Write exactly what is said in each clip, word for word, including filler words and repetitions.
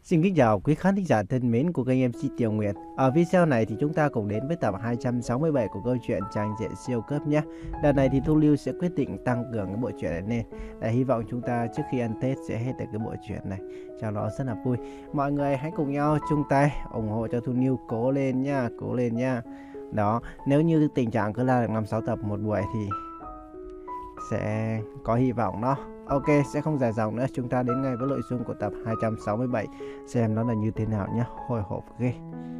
Xin kính chào quý khán thính giả thân mến của kênh em xê Tiểu Nguyệt. Ở video này thì chúng ta cùng đến với tập hai trăm sáu mươi bảy của câu chuyện Chàng Rể Siêu Cấp nhé. Đợt này thì Thu Lưu sẽ quyết định tăng cường cái bộ truyện này lên. Để hy vọng chúng ta trước khi ăn Tết sẽ hết được cái bộ truyện này. Cho nó rất là vui. Mọi người hãy cùng nhau chung tay ủng hộ cho Thu Lưu cố lên nha, cố lên nha. Đó, nếu như tình trạng cứ là năm sáu tập một buổi thì sẽ có hy vọng đó. Ok, sẽ không dài dòng nữa, chúng ta đến ngay với nội dung của tập hai trăm sáu mươi bảy xem nó là như thế nào nhé. Hồi hộp ghê.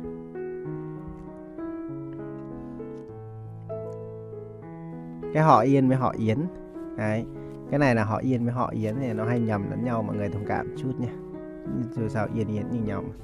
Cái họ Yên với họ Yến. Đấy, cái này là họ Yên với họ Yến thì nó hay nhầm lẫn nhau, mọi người thông cảm chút nha. Dù sao Yên Yến như nhau mà.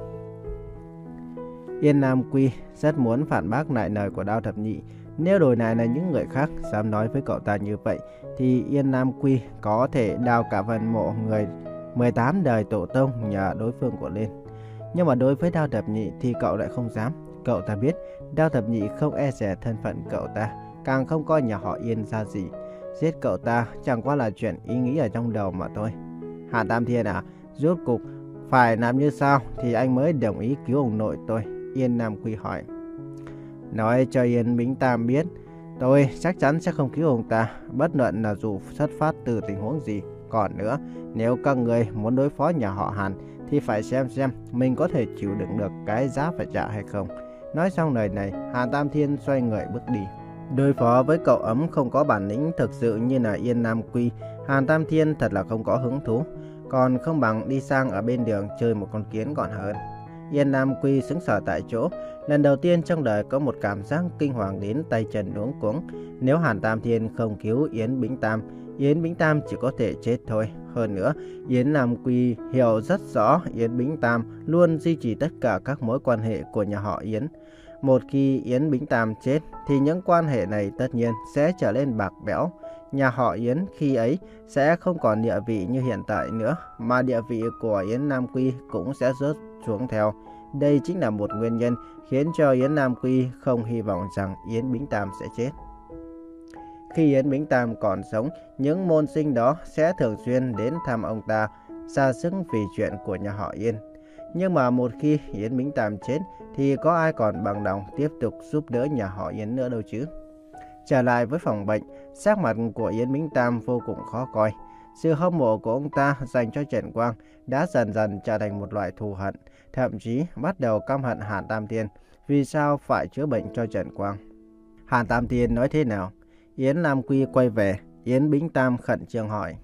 Yên Nam Quy rất muốn phản bác lại lời của Đao Thập Nhị. Nếu đổi lại là những người khác dám nói với cậu ta như vậy thì Yên Nam Quy có thể đào cả phần mộ người mười tám đời tổ tông nhờ đối phương của lên. Nhưng mà đối với Đao Thập Nhị thì cậu lại không dám. Cậu ta biết Đao Thập Nhị không e dè thân phận cậu ta, càng không coi nhà họ Yên ra gì. Giết cậu ta chẳng qua là chuyện ý nghĩ ở trong đầu mà thôi. Hàn Tam Thiên à, rốt cục phải làm như sao thì anh mới đồng ý cứu ông nội tôi? Yên Nam Quy hỏi. Nói cho Yên Bính Tam biết, tôi chắc chắn sẽ không cứu ông ta, bất luận là dù xuất phát từ tình huống gì. Còn nữa, nếu các người muốn đối phó nhà họ Hàn thì phải xem xem mình có thể chịu đựng được cái giá phải trả hay không. Nói xong lời này, Hàn Tam Thiên xoay người bước đi. Đối phó với cậu ấm không có bản lĩnh thực sự như là Yên Nam Quy, Hàn Tam Thiên thật là không có hứng thú. Còn không bằng đi sang ở bên đường chơi một con kiến còn hơn. Yên Nam Quy sững sờ tại chỗ. Lần đầu tiên trong đời có một cảm giác kinh hoàng đến tay chân luống cuống. Nếu Hàn Tam Thiên không cứu Yến Bính Tam, Yến Bính Tam chỉ có thể chết thôi. Hơn nữa, Yến Nam Quy hiểu rất rõ Yến Bính Tam luôn duy trì tất cả các mối quan hệ của nhà họ Yến. Một khi Yến Bính Tam chết thì những quan hệ này tất nhiên sẽ trở nên bạc bẽo. Nhà họ Yến khi ấy sẽ không còn địa vị như hiện tại nữa, mà địa vị của Yến Nam Quy cũng sẽ rớt xuống theo. Đây chính là một nguyên nhân khiến cho Yến Nam Quy không hy vọng rằng Yến Bính Tam sẽ chết. Khi Yến Bính Tam còn sống, những môn sinh đó sẽ thường xuyên đến thăm ông ta, ra sức vì chuyện của nhà họ Yên. Nhưng mà một khi Yến Bính Tam chết thì có ai còn bằng lòng tiếp tục giúp đỡ nhà họ Yến nữa đâu chứ. Trở lại với phòng bệnh, sắc mặt của Yến Bính Tam vô cùng khó coi. Sự hâm mộ của ông ta dành cho Trần Quang đã dần dần trở thành một loại thù hận, thậm chí bắt đầu căm hận Hàn Tam Thiên. Vì sao phải chữa bệnh cho Trần Quang? Hàn Tam Thiên nói thế nào? Yến Nam Quy quay về, Yến Bính Tam khẩn trương hỏi.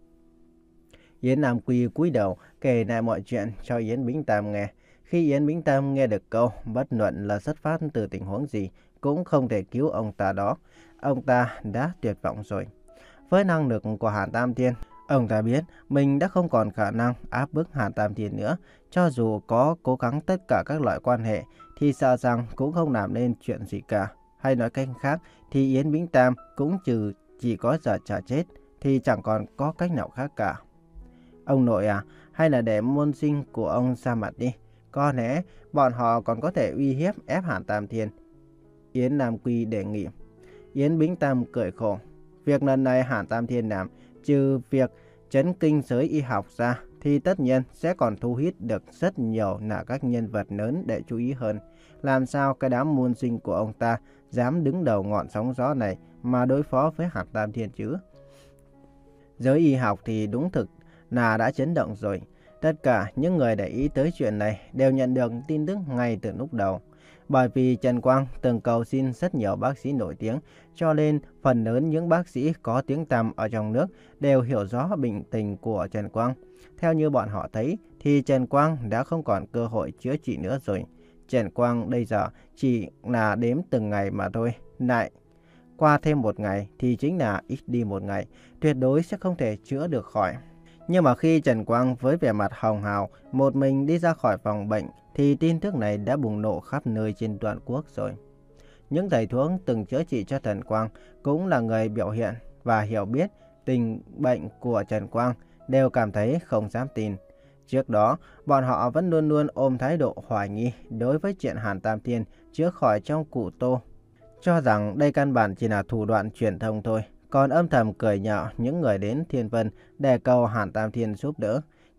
Yến Nam Quy cúi đầu kể lại mọi chuyện cho Yến Bính Tam nghe. Khi Yến Bính Tam nghe được câu bất luận là xuất phát từ tình huống gì cũng không thể cứu ông ta đó, ông ta đã tuyệt vọng rồi. Với năng lực của Hàn Tam Thiên, ông ta biết mình đã không còn khả năng áp bức Hàn Tam Thiên nữa. Cho dù có cố gắng tất cả các loại quan hệ thì sợ rằng cũng không làm nên chuyện gì cả. Hay nói cách khác thì Yến Bính Tam cũng trừ chỉ có giờ trả chết thì chẳng còn có cách nào khác cả. Ông nội à, hay là để môn sinh của ông ra mặt đi. Có lẽ bọn họ còn có thể uy hiếp ép Hàn Tam Thiên. Yến Nam Quy đề nghị. Yến Bính Tam cười khổ. Việc lần này Hàn Tam Thiên làm, trừ việc chấn kinh giới y học ra, thì tất nhiên sẽ còn thu hút được rất nhiều là các nhân vật lớn để chú ý hơn. Làm sao cái đám môn sinh của ông ta dám đứng đầu ngọn sóng gió này mà đối phó với Hàn Tam Thiên chứ? Giới y học thì đúng thực là đã chấn động rồi. Tất cả những người để ý tới chuyện này đều nhận được tin tức ngay từ lúc đầu. Bởi vì Trần Quang từng cầu xin rất nhiều bác sĩ nổi tiếng, cho nên phần lớn những bác sĩ có tiếng tăm ở trong nước đều hiểu rõ bệnh tình của Trần Quang. Theo như bọn họ thấy thì Trần Quang đã không còn cơ hội chữa trị nữa rồi. Trần Quang bây giờ chỉ là đếm từng ngày mà thôi. Lại qua thêm một ngày thì chính là ít đi một ngày, tuyệt đối sẽ không thể chữa được khỏi. Nhưng mà khi Trần Quang với vẻ mặt hồng hào một mình đi ra khỏi phòng bệnh thì tin tức này đã bùng nổ khắp nơi trên toàn quốc rồi. Những thầy thuốc từng chữa trị cho Trần Quang cũng là người biểu hiện và hiểu biết tình bệnh của Trần Quang đều cảm thấy không dám tin. Trước đó, bọn họ vẫn luôn luôn ôm thái độ hoài nghi đối với chuyện Hàn Tam Thiên chữa khỏi trong cụ Tô, cho rằng đây căn bản chỉ là thủ đoạn truyền thông thôi, còn âm thầm cười nhạo những người đến Thiên Vân để cầu Hàn Tam Thiên giúp đỡ.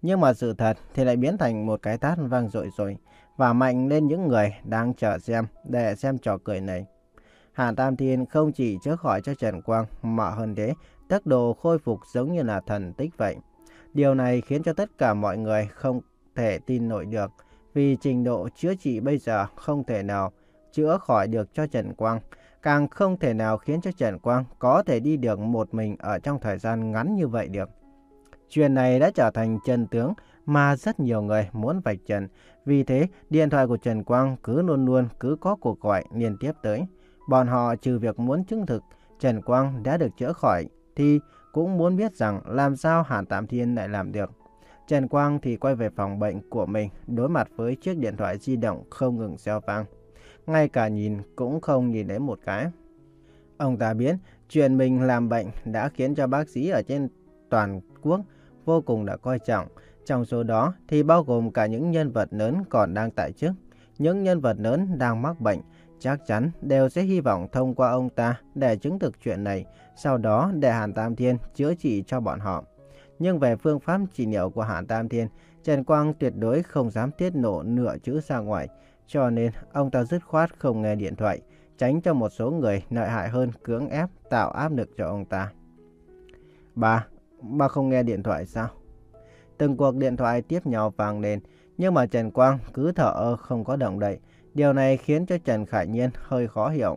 Nhưng mà sự thật thì lại biến thành một cái tát vang dội rồi, và mạnh lên những người đang chờ xem để xem trò cười này. Hàn Tam Thiên không chỉ chữa khỏi cho Trần Quang mà hơn thế, tốc độ khôi phục giống như là thần tích vậy. Điều này khiến cho tất cả mọi người không thể tin nổi được, vì trình độ chữa trị bây giờ không thể nào chữa khỏi được cho Trần Quang, càng không thể nào khiến cho Trần Quang có thể đi được một mình ở trong thời gian ngắn như vậy được. Chuyện này đã trở thành chân tướng mà rất nhiều người muốn vạch trần, vì thế điện thoại của Trần Quang cứ luôn luôn cứ có cuộc gọi liên tiếp tới. Bọn họ trừ việc muốn chứng thực Trần Quang đã được chữa khỏi thì cũng muốn biết rằng làm sao Hàn Tam Thiên lại làm được. Trần Quang thì quay về phòng bệnh của mình, đối mặt với chiếc điện thoại di động không ngừng reo vang. Ngay cả nhìn cũng không nhìn đến một cái. Ông ta biết chuyện mình làm bệnh đã khiến cho bác sĩ ở trên toàn quốc vô cùng đã coi trọng. Trong số đó thì bao gồm cả những nhân vật lớn còn đang tại chức. Những nhân vật lớn đang mắc bệnh chắc chắn đều sẽ hy vọng thông qua ông ta để chứng thực chuyện này, sau đó để Hàn Tam Thiên chữa trị cho bọn họ. Nhưng về phương pháp trị liệu của Hàn Tam Thiên, Trần Quang tuyệt đối không dám tiết lộ nửa chữ ra ngoài, cho nên ông ta dứt khoát không nghe điện thoại, tránh cho một số người lợi hại hơn cưỡng ép tạo áp lực cho ông ta. Ba, ba không nghe điện thoại sao? Từng cuộc điện thoại tiếp nhau vang lên, nhưng mà Trần Quang cứ thở ơ không có động đậy. Điều này khiến cho Trần Khải Nhiên hơi khó hiểu.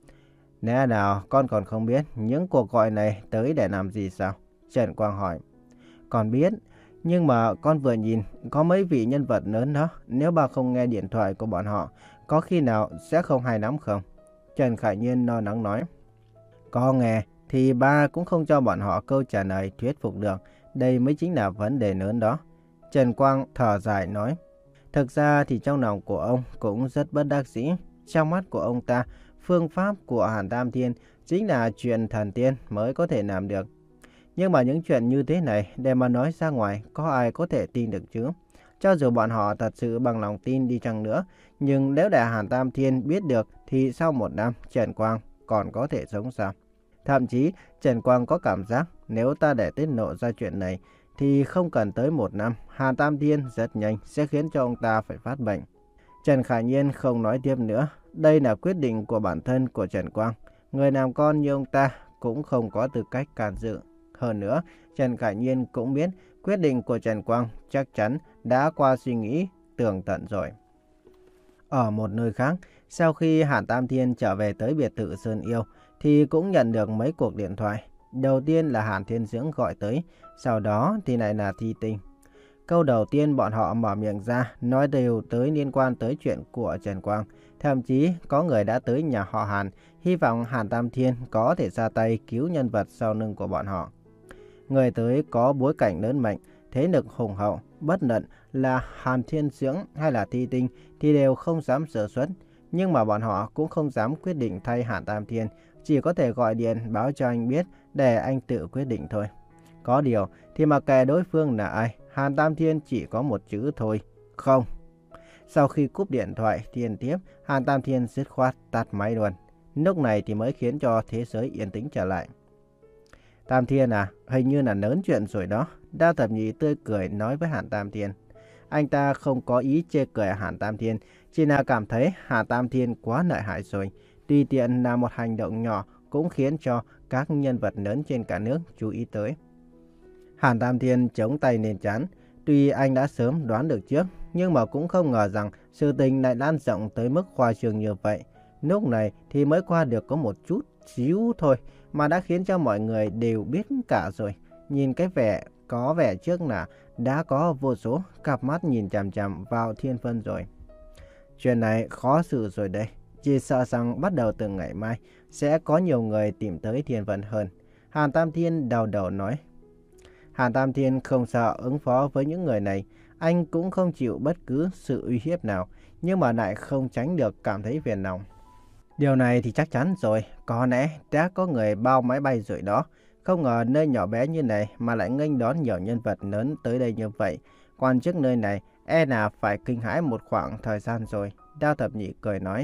Lẽ nào con còn không biết những cuộc gọi này tới để làm gì sao? Trần Quang hỏi. Con biết, nhưng mà con vừa nhìn có mấy vị nhân vật lớn đó, nếu ba không nghe điện thoại của bọn họ, có khi nào sẽ không hay lắm không? Trần Khải Nhiên lo lắng nói. Có nghe thì ba cũng không cho bọn họ câu trả lời thuyết phục được, đây mới chính là vấn đề lớn đó. Trần Quang thở dài nói. Thực ra thì trong lòng của ông cũng rất bất đắc dĩ. Trong mắt của ông ta, phương pháp của Hàn Tam Thiên chính là chuyện thần tiên mới có thể làm được. Nhưng mà những chuyện như thế này để mà nói ra ngoài, có ai có thể tin được chứ? Cho dù bọn họ thật sự bằng lòng tin đi chăng nữa, nhưng nếu để Hàn Tam Thiên biết được thì sau một năm Trần Quang còn có thể sống sao? Thậm chí Trần Quang có cảm giác nếu ta để tiết lộ ra chuyện này thì không cần tới một năm, Hàn Tam Thiên rất nhanh sẽ khiến cho ông ta phải phát bệnh. Trần Khải Nhiên không nói tiếp nữa. Đây là quyết định của bản thân của Trần Quang. Người làm con như ông ta cũng không có tư cách can dự. Hơn nữa, Trần Khải Nhiên cũng biết quyết định của Trần Quang chắc chắn đã qua suy nghĩ tường tận rồi. Ở một nơi khác, sau khi Hàn Tam Thiên trở về tới biệt thự Sơn Yêu, thì cũng nhận được mấy cuộc điện thoại. Đầu tiên là Hàn Thiên Dưỡng gọi tới, sau đó thì lại là Thi Tinh. Câu đầu tiên bọn họ mở miệng ra nói đều tới liên quan tới chuyện của Trần Quang. Thậm chí có người đã tới nhà họ Hàn, hy vọng Hàn Tam Thiên có thể ra tay cứu nhân vật sau lưng của bọn họ. Người tới có bối cảnh lớn mạnh, thế lực hùng hậu, bất luận là Hàn Thiên Dưỡng hay là Thi Tinh thì đều không dám sơ suất. Nhưng mà bọn họ cũng không dám quyết định thay Hàn Tam Thiên, chỉ có thể gọi điện báo cho anh biết để anh tự quyết định thôi. Có điều thì mặc kệ đối phương là ai, Hàn Tam Thiên chỉ có một chữ thôi, không. Sau khi cúp điện thoại liên tiếp, Hàn Tam Thiên dứt khoát tắt máy luôn. Lúc này thì mới khiến cho thế giới yên tĩnh trở lại. Tam Thiên à, hình như là lớn chuyện rồi đó. Đao Thập Nhị tươi cười nói với Hàn Tam Thiên. Anh ta không có ý chê cười Hàn Tam Thiên, chỉ là cảm thấy Hàn Tam Thiên quá lợi hại rồi. Tùy tiện là một hành động nhỏ cũng khiến cho các nhân vật lớn trên cả nước chú ý tới. Hàn Tam Thiên chống tay lên trán. Tuy anh đã sớm đoán được trước, nhưng mà cũng không ngờ rằng sự tình lại lan rộng tới mức khoa trương như vậy. Lúc này thì mới qua được có một chút xíu thôi, mà đã khiến cho mọi người đều biết cả rồi. Nhìn cái vẻ, có vẻ trước là đã có vô số cặp mắt nhìn chằm chằm vào Thiên Vân rồi. Chuyện này khó xử rồi đây. Chỉ sợ rằng bắt đầu từ ngày mai sẽ có nhiều người tìm tới Thiên Vân hơn. Hàn Tam Thiên đau đầu nói. Hàn Tam Thiên không sợ ứng phó với những người này. Anh cũng không chịu bất cứ sự uy hiếp nào, nhưng mà lại không tránh được cảm thấy phiền lòng. Điều này thì chắc chắn rồi, có lẽ đã có người bao máy bay rồi đó. Không ngờ nơi nhỏ bé như này mà lại nghênh đón nhiều nhân vật lớn tới đây như vậy. Quan chức nơi này e là phải kinh hãi một khoảng thời gian rồi. Đao Thập Nhị cười nói.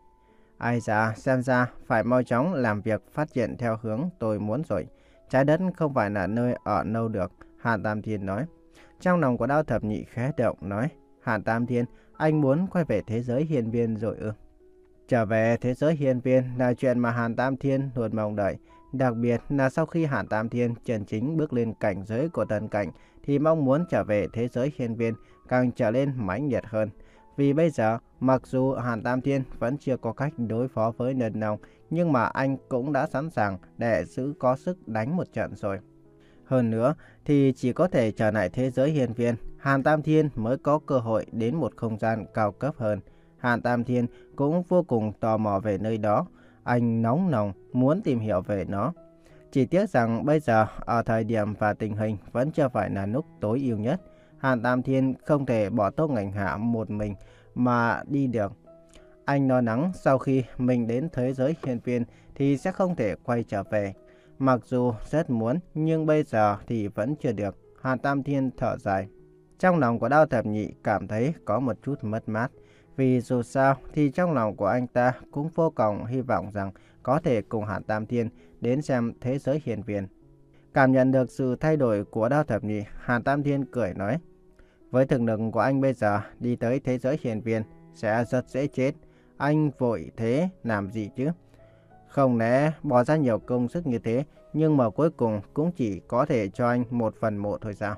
Ai dạ, xem ra phải mau chóng làm việc phát triển theo hướng tôi muốn rồi. Trái đất không phải là nơi ở lâu được, Hàn Tam Thiên nói. Trong lòng của Đao Thập Nhị khẽ động nói, Hàn Tam Thiên, anh muốn quay về thế giới hiên viên rồi ư? Trở về thế giới hiên viên là chuyện mà Hàn Tam Thiên luôn mong đợi. Đặc biệt là sau khi Hàn Tam Thiên chân chính bước lên cảnh giới của thần cảnh, thì mong muốn trở về thế giới hiên viên càng trở lên mãnh liệt hơn. Vì bây giờ, mặc dù Hàn Tam Thiên vẫn chưa có cách đối phó với Nân Nông, nhưng mà anh cũng đã sẵn sàng để giữ có sức đánh một trận rồi. Hơn nữa, thì chỉ có thể trở lại thế giới hiên viên, Hàn Tam Thiên mới có cơ hội đến một không gian cao cấp hơn. Hàn Tam Thiên cũng vô cùng tò mò về nơi đó. Anh nóng lòng muốn tìm hiểu về nó. Chỉ tiếc rằng bây giờ ở thời điểm và tình hình vẫn chưa phải là lúc tối ưu nhất. Hàn Tam Thiên không thể bỏ Tô Ngạnh Hạ một mình mà đi được. Anh lo lắng sau khi mình đến thế giới hiên viên thì sẽ không thể quay trở về. Mặc dù rất muốn nhưng bây giờ thì vẫn chưa được. Hàn Tam Thiên thở dài. Trong lòng của Đao Thập Nhị cảm thấy có một chút mất mát. Vì dù sao thì trong lòng của anh ta cũng vô cùng hy vọng rằng có thể cùng Hàn Tam Thiên đến xem thế giới hiên viên. Cảm nhận được sự thay đổi của Đao Thập Nhị, Hàn Tam Thiên cười nói, với thực lực của anh bây giờ đi tới thế giới hiên viên sẽ rất dễ chết. Anh vội thế làm gì chứ? Không lẽ bỏ ra nhiều công sức như thế nhưng mà cuối cùng cũng chỉ có thể cho anh một phần mộ thôi sao?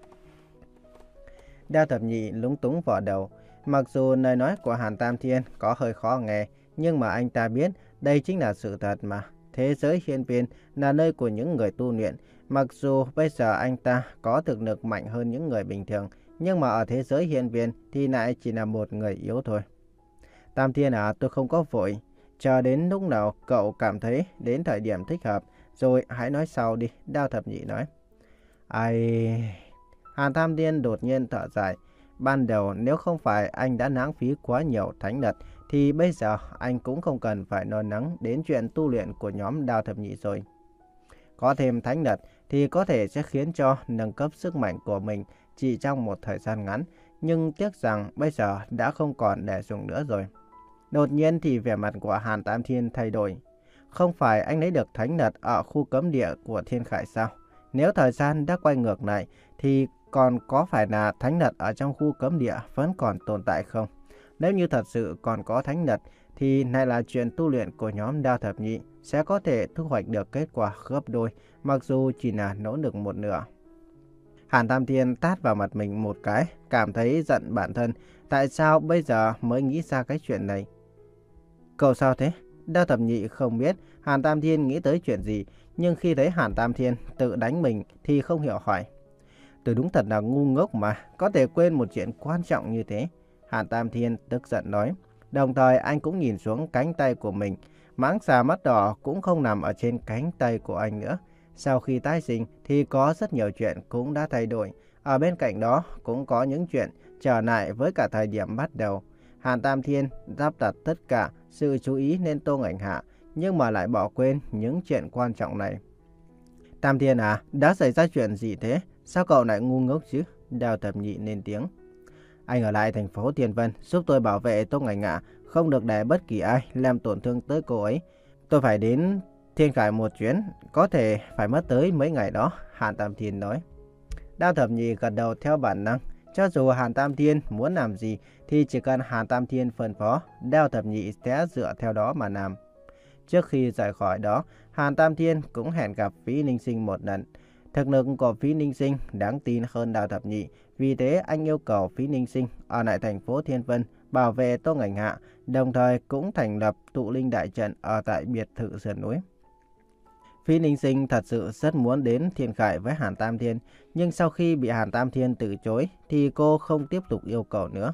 Đao Thập Nhị lúng túng vò đầu. Mặc dù lời nói của Hàn Tam Thiên có hơi khó nghe, nhưng mà anh ta biết đây chính là sự thật mà. Thế giới hiên viên là nơi của những người tu luyện. Mặc dù bây giờ anh ta có thực lực mạnh hơn những người bình thường, nhưng mà ở thế giới hiên viên thì lại chỉ là một người yếu thôi. Tam Thiên à, tôi không có vội. Chờ đến lúc nào cậu cảm thấy đến thời điểm thích hợp, rồi hãy nói sau đi, Đao Thập Nhị nói. Ai... Hàn Tam Thiên đột nhiên thở dài. Ban đầu nếu không phải anh đã lãng phí quá nhiều thánh lực, thì bây giờ anh cũng không cần phải lo lắng đến chuyện tu luyện của nhóm Đao Thập Nhị rồi. Có thêm thánh lực thì có thể sẽ khiến cho nâng cấp sức mạnh của mình chỉ trong một thời gian ngắn, nhưng tiếc rằng bây giờ đã không còn để dùng nữa rồi. Đột nhiên thì vẻ mặt của Hàn Tam Thiên thay đổi. Không phải anh lấy được thánh lực ở khu cấm địa của Thiên Khải sao? Nếu thời gian đã quay ngược lại thì còn có phải là thánh lực ở trong khu cấm địa vẫn còn tồn tại không? Nếu như thật sự còn có thánh lực thì này là chuyện tu luyện của nhóm Đao Thập Nhị sẽ có thể thu hoạch được kết quả gấp đôi, mặc dù chỉ là nỗ lực một nửa. Hàn Tam Thiên tát vào mặt mình một cái, cảm thấy giận bản thân. Tại sao bây giờ mới nghĩ ra cái chuyện này? Cậu sao thế? Đao Thập Nhị không biết Hàn Tam Thiên nghĩ tới chuyện gì, nhưng khi thấy Hàn Tam Thiên tự đánh mình thì không hiểu hỏi. Tôi đúng thật là ngu ngốc mà, có thể quên một chuyện quan trọng như thế. Hàn Tam Thiên tức giận nói. Đồng thời anh cũng nhìn xuống cánh tay của mình. Mãng xà mắt đỏ cũng không nằm ở trên cánh tay của anh nữa. Sau khi tái sinh thì có rất nhiều chuyện cũng đã thay đổi. Ở bên cạnh đó cũng có những chuyện trở lại với cả thời điểm bắt đầu. Hàn Tam Thiên đáp đặt tất cả sự chú ý lên Tô Ngạnh Hạ, nhưng mà lại bỏ quên những chuyện quan trọng này. Tam Thiên à, đã xảy ra chuyện gì thế? Sao cậu lại ngu ngốc chứ? Đao Thập Nhị lên tiếng. Anh ở lại thành phố Thiên Vân giúp tôi bảo vệ Tô Ngạnh Hạ, không được để bất kỳ ai làm tổn thương tới cô ấy. Tôi phải đến Thiên Khải một chuyến, có thể phải mất tới mấy ngày đó, Hàn Tam Thiên nói. Đao Thập Nhị gật đầu theo bản năng. Cho dù Hàn Tam Thiên muốn làm gì thì chỉ cần Hàn Tam Thiên phân phó, Đao Thập Nhị sẽ dựa theo đó mà làm. Trước khi rời khỏi đó, Hàn Tam Thiên cũng hẹn gặp Phí Ninh Sinh một lần. Thực lực của Phí Ninh Sinh đáng tin hơn Đao Thập Nhị, vì thế anh yêu cầu Phí Ninh Sinh ở lại thành phố Thiên Vân bảo vệ Tô Ngạnh Hạ, đồng thời cũng thành lập tụ linh đại trận ở tại biệt thự sườn núi. Phí Ninh Sinh thật sự rất muốn đến Thiên Khải với Hàn Tam Thiên, nhưng sau khi bị Hàn Tam Thiên từ chối thì cô không tiếp tục yêu cầu nữa.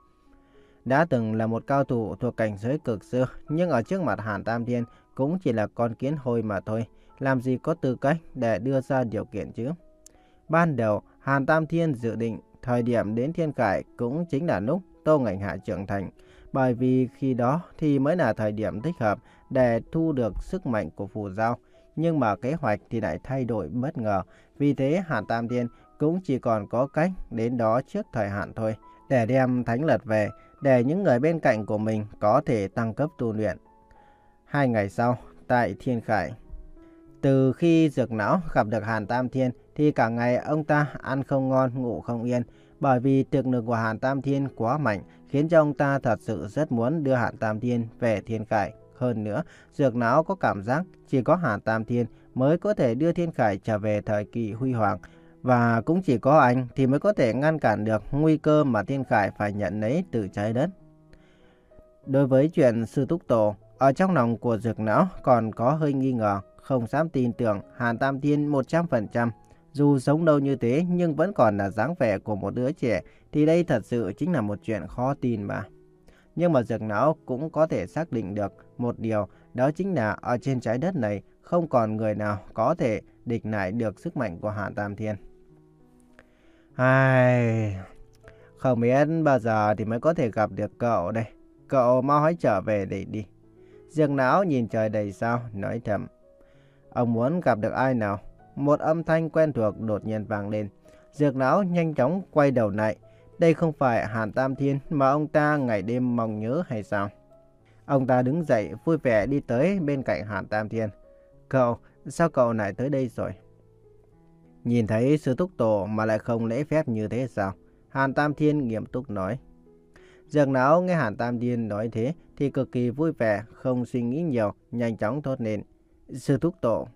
Đã từng là một cao thủ thuộc cảnh giới cực sư, nhưng ở trước mặt Hàn Tam Thiên cũng chỉ là con kiến hôi mà thôi, làm gì có tư cách để đưa ra điều kiện chứ. Ban đầu Hàn Tam Thiên dự định thời điểm đến Thiên Khải cũng chính là lúc Tô Ngạnh Hạ trưởng thành, bởi vì khi đó thì mới là thời điểm thích hợp để thu được sức mạnh của phù giao. Nhưng mà kế hoạch thì lại thay đổi bất ngờ, vì thế Hàn Tam Thiên cũng chỉ còn có cách đến đó trước thời hạn thôi, để đem thánh lực về, để những người bên cạnh của mình có thể tăng cấp tu luyện. Hai ngày sau, tại Thiên Khải, từ khi Dược Lão gặp được Hàn Tam Thiên thì cả ngày ông ta ăn không ngon, ngủ không yên. Bởi vì thực lực của Hàn Tam Thiên quá mạnh, khiến cho ông ta thật sự rất muốn đưa Hàn Tam Thiên về Thiên Khải. Hơn nữa, Dược Lão có cảm giác chỉ có Hàn Tam Thiên mới có thể đưa Thiên Khải trở về thời kỳ huy hoàng. Và cũng chỉ có anh thì mới có thể ngăn cản được nguy cơ mà Thiên Khải phải nhận lấy từ trái đất. Đối với chuyện Sư Thúc Tổ, ở trong lòng của Dược Lão còn có hơi nghi ngờ, không dám tin tưởng Hàn Tam Thiên một trăm phần trăm. Dù sống lâu như thế nhưng vẫn còn là dáng vẻ của một đứa trẻ thì đây thật sự chính là một chuyện khó tin mà. Nhưng mà Dược Lão cũng có thể xác định được một điều, đó chính là ở trên trái đất này không còn người nào có thể địch lại được sức mạnh của Hàn Tam Thiên. Ai... Không biết bao giờ thì mới có thể gặp được cậu đây. Cậu mau hãy trở về để đi. Dược Lão nhìn trời đầy sao, nói thầm. Ông muốn gặp được ai nào? Một âm thanh quen thuộc đột nhiên vang lên. Dược Lão nhanh chóng quay đầu lại. Đây không phải Hàn Tam Thiên mà ông ta ngày đêm mong nhớ hay sao? Ông ta đứng dậy vui vẻ đi tới bên cạnh Hàn Tam Thiên. Cậu, sao cậu lại tới đây rồi? Nhìn thấy Sư Thúc Tổ mà lại không lễ phép như thế sao? Hàn Tam Thiên nghiêm túc nói. Dược Lão nghe Hàn Tam Thiên nói thế thì cực kỳ vui vẻ, không suy nghĩ nhiều, nhanh chóng thốt lên. Sư Thúc Tổ.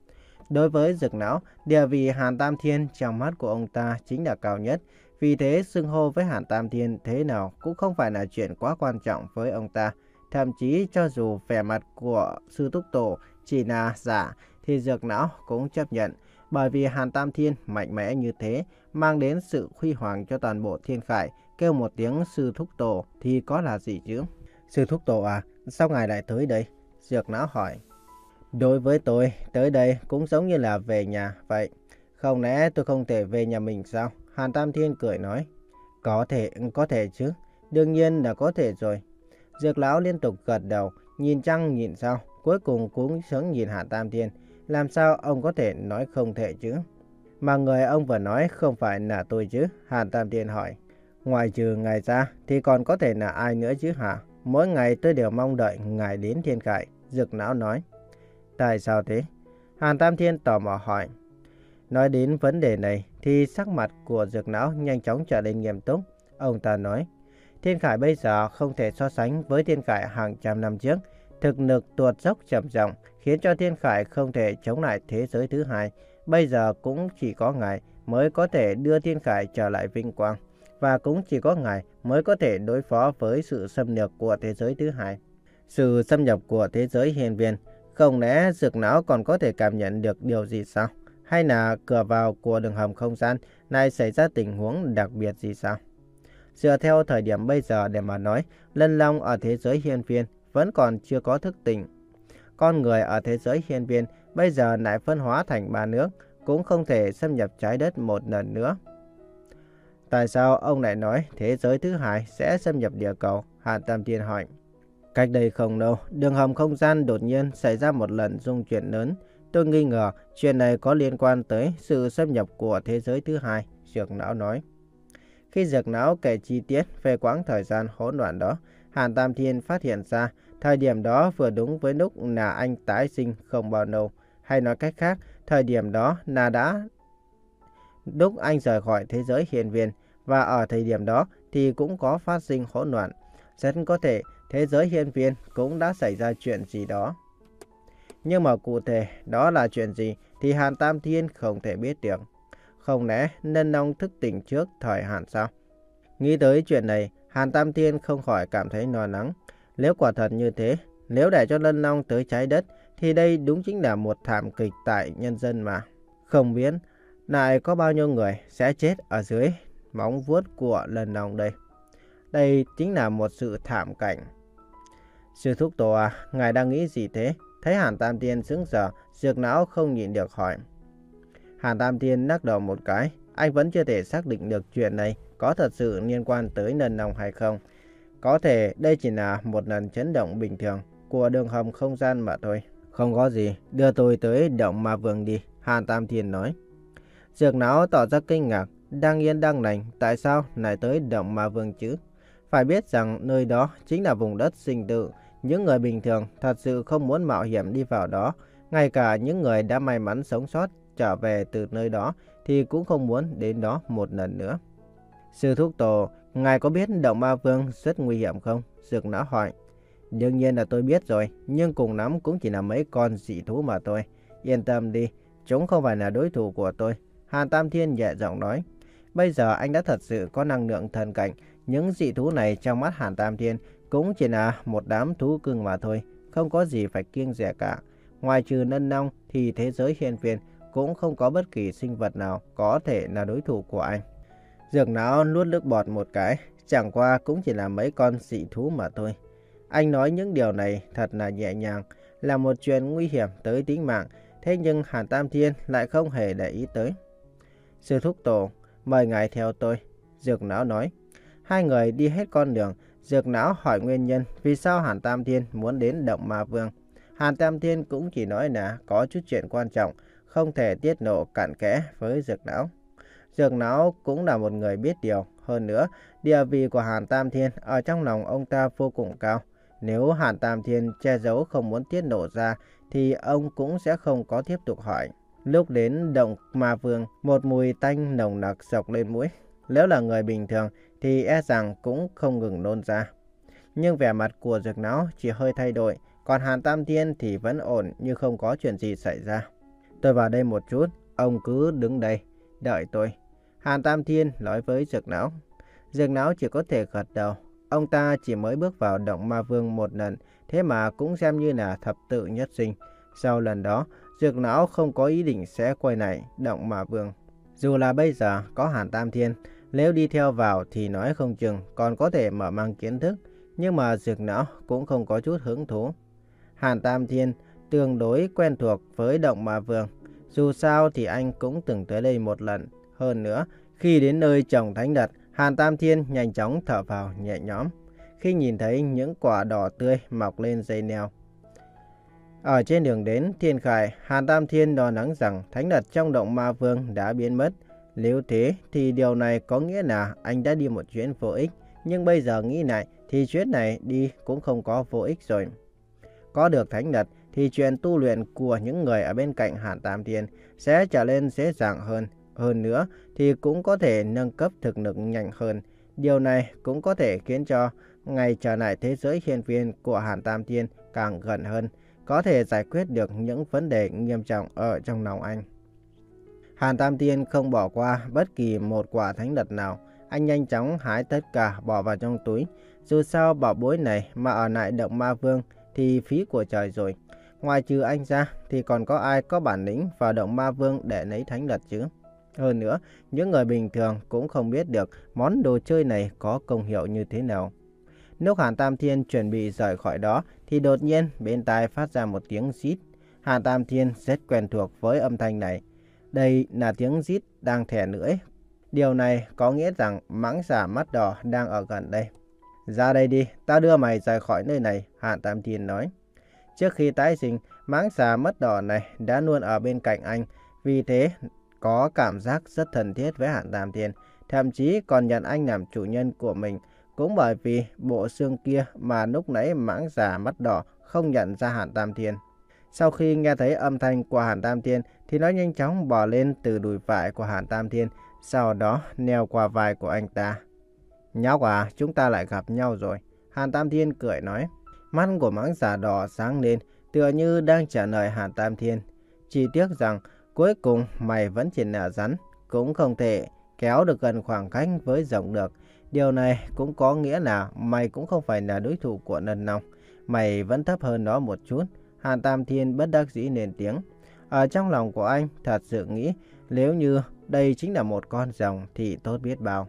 Đối với Dược Lão, địa vị Hàn Tam Thiên trong mắt của ông ta chính là cao nhất. Vì thế xưng hô với Hàn Tam Thiên thế nào cũng không phải là chuyện quá quan trọng với ông ta. Thậm chí cho dù vẻ mặt của Sư Thúc Tổ chỉ là giả thì Dược Lão cũng chấp nhận. Bởi vì Hàn Tam Thiên mạnh mẽ như thế, mang đến sự huy hoàng cho toàn bộ Thiên Khải, kêu một tiếng Sư Thúc Tổ thì có là gì chứ? Sư Thúc Tổ à, sao ngài lại tới đây? Dược Lão hỏi. Đối với tôi, tới đây cũng giống như là về nhà vậy. Không lẽ tôi không thể về nhà mình sao? Hàn Tam Thiên cười nói. Có thể, có thể chứ. Đương nhiên là có thể rồi. Dược Lão liên tục gật đầu, nhìn trăng nhìn sao, cuối cùng cũng sướng nhìn Hàn Tam Thiên. Làm sao ông có thể nói không thể chứ? Mà người ông vừa nói không phải là tôi chứ? Hàn Tam Thiên hỏi. Ngoài trừ ngài ra thì còn có thể là ai nữa chứ hả? Mỗi ngày tôi đều mong đợi ngài đến Thiên Khải. Dược Lão nói. Tại sao thế? Hàn Tam Thiên tò mò hỏi. Nói đến vấn đề này thì sắc mặt của Dược Lão nhanh chóng trở nên nghiêm túc. Ông ta nói. Thiên Khải bây giờ không thể so sánh với Thiên Khải hàng trăm năm trước. Thực lực tuột dốc trầm trọng khiến cho Thiên Khải không thể chống lại thế giới thứ hai. Bây giờ cũng chỉ có ngài mới có thể đưa Thiên Khải trở lại vinh quang. Và cũng chỉ có ngài mới có thể đối phó với sự xâm lược của thế giới thứ hai. Sự xâm nhập của thế giới hiên viên. Không lẽ Dược Lão còn có thể cảm nhận được điều gì sao? Hay là cửa vào của đường hầm không gian lại xảy ra tình huống đặc biệt gì sao? Dựa theo thời điểm bây giờ để mà nói, Lân Long ở thế giới hiên viên vẫn còn chưa có thức tỉnh. Con người ở thế giới hiên viên bây giờ lại phân hóa thành ba nước, cũng không thể xâm nhập trái đất một lần nữa. Tại sao ông lại nói thế giới thứ hai sẽ xâm nhập địa cầu? Hàn Tam Thiên hỏi. Cách đây không lâu, đường hầm không gian đột nhiên xảy ra một lần rung chuyển lớn. Tôi nghi ngờ chuyện này có liên quan tới sự xâm nhập của thế giới thứ hai, Dược Lão nói. Khi Dược Lão kể chi tiết về quãng thời gian hỗn loạn đó, Hàn Tam Thiên phát hiện ra thời điểm đó vừa đúng với lúc là anh tái sinh không bao lâu. Hay nói cách khác, thời điểm đó là đã lúc anh rời khỏi thế giới hiên viên. Và ở thời điểm đó thì cũng có phát sinh hỗn loạn. Rất có thể thế giới hiên viên cũng đã xảy ra chuyện gì đó. Nhưng mà cụ thể đó là chuyện gì thì Hàn Tam Thiên không thể biết được. Không lẽ Lân Long thức tỉnh trước thời Hàn sao? Nghĩ tới chuyện này, Hàn Tam Thiên không khỏi cảm thấy lo lắng. Nếu quả thật như thế, nếu để cho Lân Long tới trái đất thì đây đúng chính là một thảm kịch tại nhân dân mà. Không biết lại có bao nhiêu người sẽ chết ở dưới móng vuốt của Lân Long đây. Đây chính là một sự thảm cảnh. Sư Thúc Tổ à, ngài đang nghĩ gì thế? Thấy Hàn Tam Thiên sững sờ, Dược Lão không nhịn được hỏi. Hàn Tam Thiên lắc đầu một cái, anh vẫn chưa thể xác định được chuyện này có thật sự liên quan tới Lân Long hay không. Có thể đây chỉ là một lần chấn động bình thường của đường hầm không gian mà thôi. Không có gì, đưa tôi tới động ma vương đi, Hàn Tam Thiên nói. Dược Lão tỏ ra kinh ngạc, đang yên đang lành, tại sao lại tới động ma vương chứ? Phải biết rằng nơi đó chính là vùng đất sinh tử. Những người bình thường thật sự không muốn mạo hiểm đi vào đó. Ngay cả những người đã may mắn sống sót trở về từ nơi đó thì cũng không muốn đến đó một lần nữa. Sư thúc tổ, ngài có biết động ma vương rất nguy hiểm không? Dược não hỏi. Đương nhiên là tôi biết rồi, nhưng cùng lắm cũng chỉ là mấy con dị thú mà thôi. Yên tâm đi, chúng không phải là đối thủ của tôi. Hàn Tam Thiên nhẹ giọng nói. Bây giờ anh đã thật sự có năng lượng thần cảnh. Những dị thú này trong mắt Hàn Tam Thiên cũng chỉ là một đám thú cưng mà thôi. Không có gì phải kiêng dè cả. Ngoài trừ Nân Long thì thế giới hiên viên cũng không có bất kỳ sinh vật nào có thể là đối thủ của anh. Dược não nuốt nước bọt một cái. Chẳng qua cũng chỉ là mấy con dị thú mà thôi. Anh nói những điều này thật là nhẹ nhàng, là một chuyện nguy hiểm tới tính mạng. Thế nhưng Hàn Tam Thiên lại không hề để ý tới. Sư thúc tổ, mời ngài theo tôi. Dược não nói. Hai người đi hết con đường. Dược não hỏi nguyên nhân vì sao Hàn Tam Thiên muốn đến động ma vương. Hàn Tam Thiên cũng chỉ nói là có chút chuyện quan trọng, không thể tiết lộ cặn kẽ với Dược não. Dược não cũng là một người biết điều. Hơn nữa, địa vị của Hàn Tam Thiên ở trong lòng ông ta vô cùng cao. Nếu Hàn Tam Thiên che giấu không muốn tiết lộ ra thì ông cũng sẽ không có tiếp tục hỏi. Lúc đến động ma vương, một mùi tanh nồng nặc dọc lên mũi. Nếu là người bình thường thì e rằng cũng không ngừng nôn ra. Nhưng vẻ mặt của Dược não chỉ hơi thay đổi, còn Hàn Tam Thiên thì vẫn ổn như không có chuyện gì xảy ra. Tôi vào đây một chút, ông cứ đứng đây, đợi tôi. Hàn Tam Thiên nói với Dược não. Dược não chỉ có thể gật đầu. Ông ta chỉ mới bước vào động ma vương một lần, thế mà cũng xem như là thập tự nhất sinh. Sau lần đó, Dược não không có ý định sẽ quay lại động ma vương. Dù là bây giờ có Hàn Tam Thiên, nếu đi theo vào thì nói không chừng còn có thể mở mang kiến thức, nhưng mà Dược não cũng không có chút hứng thú. Hàn Tam Thiên tương đối quen thuộc với động ma vương, dù sao thì anh cũng từng tới đây một lần. Hơn nữa, khi đến nơi trồng thánh đất, Hàn Tam Thiên nhanh chóng thở vào nhẹ nhõm khi nhìn thấy những quả đỏ tươi mọc lên dây leo. Ở trên đường đến Thiên Khải, Hàn Tam Thiên lo lắng rằng thánh đất trong động ma vương đã biến mất. Nếu thế thì điều này có nghĩa là anh đã đi một chuyến vô ích. Nhưng bây giờ nghĩ lại thì chuyến này đi cũng không có vô ích rồi. Có được thánh đất thì chuyện tu luyện của những người ở bên cạnh Hàn Tam Thiên sẽ trở nên dễ dàng hơn. Hơn nữa thì cũng có thể nâng cấp thực lực nhanh hơn. Điều này cũng có thể khiến cho ngày trở lại thế giới hiên viên của Hàn Tam Thiên càng gần hơn, có thể giải quyết được những vấn đề nghiêm trọng ở trong lòng anh. Hàn Tam Thiên không bỏ qua bất kỳ một quả thánh đất nào. Anh nhanh chóng hái tất cả bỏ vào trong túi. Dù sao bảo bối này mà ở lại động ma vương thì phí của trời rồi. Ngoài trừ anh ra thì còn có ai có bản lĩnh vào động ma vương để lấy thánh đất chứ? Hơn nữa, những người bình thường cũng không biết được món đồ chơi này có công hiệu như thế nào. Lúc Hàn Tam Thiên chuẩn bị rời khỏi đó thì đột nhiên bên tai phát ra một tiếng rít. Hàn Tam Thiên rất quen thuộc với âm thanh này. Đây là tiếng rít đang thè lưỡi. Điều này có nghĩa rằng mãng xà mắt đỏ đang ở gần đây. Ra đây đi, ta đưa mày rời khỏi nơi này, Hàn Tam Thiên nói. Trước khi tái sinh, mãng xà mắt đỏ này đã luôn ở bên cạnh anh. Vì thế, có cảm giác rất thân thiết với Hàn Tam Thiên. Thậm chí còn nhận anh làm chủ nhân của mình. Cũng bởi vì bộ xương kia mà lúc nãy mãng xà mắt đỏ không nhận ra Hàn Tam Thiên. Sau khi nghe thấy âm thanh của Hàn Tam Thiên thì nó nhanh chóng bò lên từ đùi phải của Hàn Tam Thiên, sau đó neo qua vai của anh ta. Nhóc à, chúng ta lại gặp nhau rồi. Hàn Tam Thiên cười nói. Mắt của mãng xà đỏ sáng lên, tựa như đang trả lời Hàn Tam Thiên. Chỉ tiếc rằng cuối cùng mày vẫn chỉ là rắn, cũng không thể kéo được gần khoảng cách với rồng được. Điều này cũng có nghĩa là mày cũng không phải là đối thủ của Nân Long. Mày vẫn thấp hơn nó một chút. Hàn Tam Thiên bất đắc dĩ lên tiếng. Ở trong lòng của anh thật sự nghĩ nếu như đây chính là một con rồng thì tốt biết bao.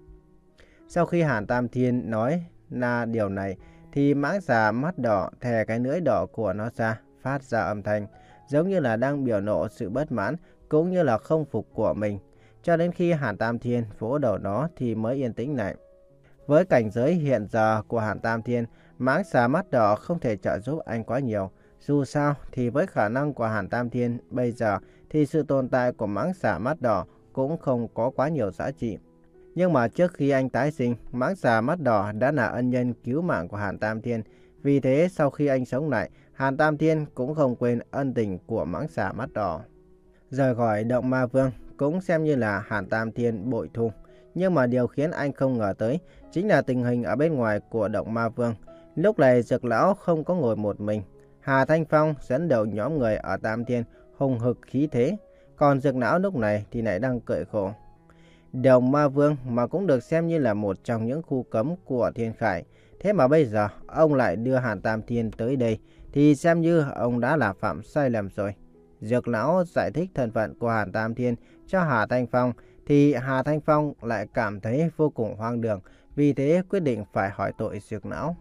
Sau khi Hàn Tam Thiên nói là điều này thì mãng xà mắt đỏ thè cái lưỡi đỏ của nó ra, phát ra âm thanh giống như là đang biểu lộ sự bất mãn cũng như là không phục của mình. Cho đến khi Hàn Tam Thiên vỗ đầu nó thì mới yên tĩnh lại. Với cảnh giới hiện giờ của Hàn Tam Thiên, mãng xà mắt đỏ không thể trợ giúp anh quá nhiều. Dù sao thì với khả năng của Hàn Tam Thiên bây giờ thì sự tồn tại của mãng xà mắt đỏ cũng không có quá nhiều giá trị. Nhưng mà trước khi anh tái sinh, mãng xà mắt đỏ đã là ân nhân cứu mạng của Hàn Tam Thiên. Vì thế sau khi anh sống lại, Hàn Tam Thiên cũng không quên ân tình của mãng xà mắt đỏ. Rời khỏi động ma vương cũng xem như là Hàn Tam Thiên bội thu. Nhưng mà điều khiến anh không ngờ tới chính là tình hình ở bên ngoài của động ma vương. Lúc này Dược lão không có ngồi một mình. Hà Thanh Phong dẫn đầu nhóm người ở Tam Thiên hùng hực khí thế. Còn Dược lão lúc này thì lại đang cười khổ. Động ma vương mà cũng được xem như là một trong những khu cấm của Thiên Khải. Thế mà bây giờ ông lại đưa Hàn Tam Thiên tới đây thì xem như ông đã là phạm sai lầm rồi. Dược lão giải thích thân phận của Hàn Tam Thiên cho Hà Thanh Phong thì Hà Thanh Phong lại cảm thấy vô cùng hoang đường, vì thế quyết định phải hỏi tội Dược lão.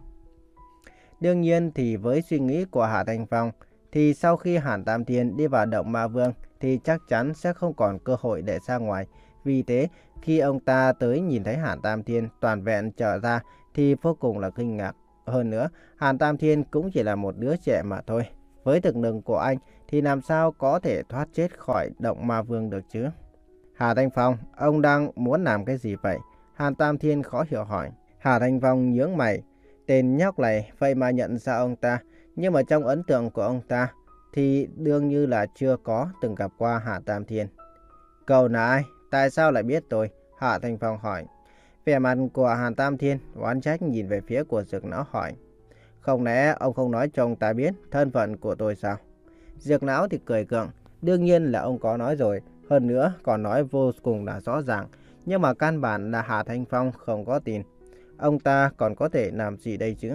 Đương nhiên thì với suy nghĩ của Hà Thanh Phong thì sau khi Hàn Tam Thiên đi vào động ma vương thì chắc chắn sẽ không còn cơ hội để ra ngoài. Vì thế khi ông ta tới nhìn thấy Hàn Tam Thiên toàn vẹn trở ra thì vô cùng là kinh ngạc. Hơn nữa, Hàn Tam Thiên cũng chỉ là một đứa trẻ mà thôi. Với thực lực của anh thì làm sao có thể thoát chết khỏi động ma vương được chứ? Hà Thanh Phong, ông đang muốn làm cái gì vậy? Hàn Tam Thiên khó hiểu hỏi. Hà Thanh Phong nhướng mày. Tên nhóc này vậy mà nhận ra ông ta. Nhưng mà trong ấn tượng của ông ta thì đương như là chưa có từng gặp qua Hà Tam Thiên. Cậu là ai? Tại sao lại biết tôi? Hà Thanh Phong hỏi. Vẻ mặt của Hàn Tam Thiên oán trách nhìn về phía của Dược lão hỏi. Không lẽ ông không nói cho ông ta biết thân phận của tôi sao? Dược lão thì cười gượng. Đương nhiên là ông có nói rồi. Hơn nữa còn nói vô cùng là rõ ràng. Nhưng mà căn bản là Hà Thanh Phong không có tin. Ông ta còn có thể làm gì đây chứ?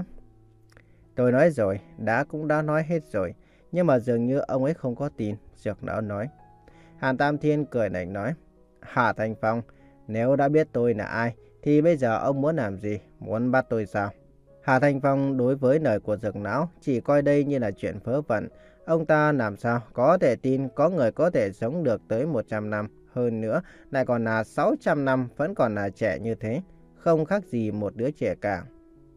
Tôi nói rồi, đã cũng đã nói hết rồi. Nhưng mà dường như ông ấy không có tin. Dược lão nói. Hàn Tam Thiên cười lạnh nói. Hà Thanh Phong, nếu đã biết tôi là ai thì bây giờ ông muốn làm gì? Muốn bắt tôi sao? Hà Thanh Phong đối với lời của Dược lão chỉ coi đây như là chuyện vớ vẩn. Ông ta làm sao có thể tin có người có thể sống được tới một trăm năm. Hơn nữa lại còn là sáu trăm năm vẫn còn là trẻ như thế. Không khác gì một đứa trẻ cả.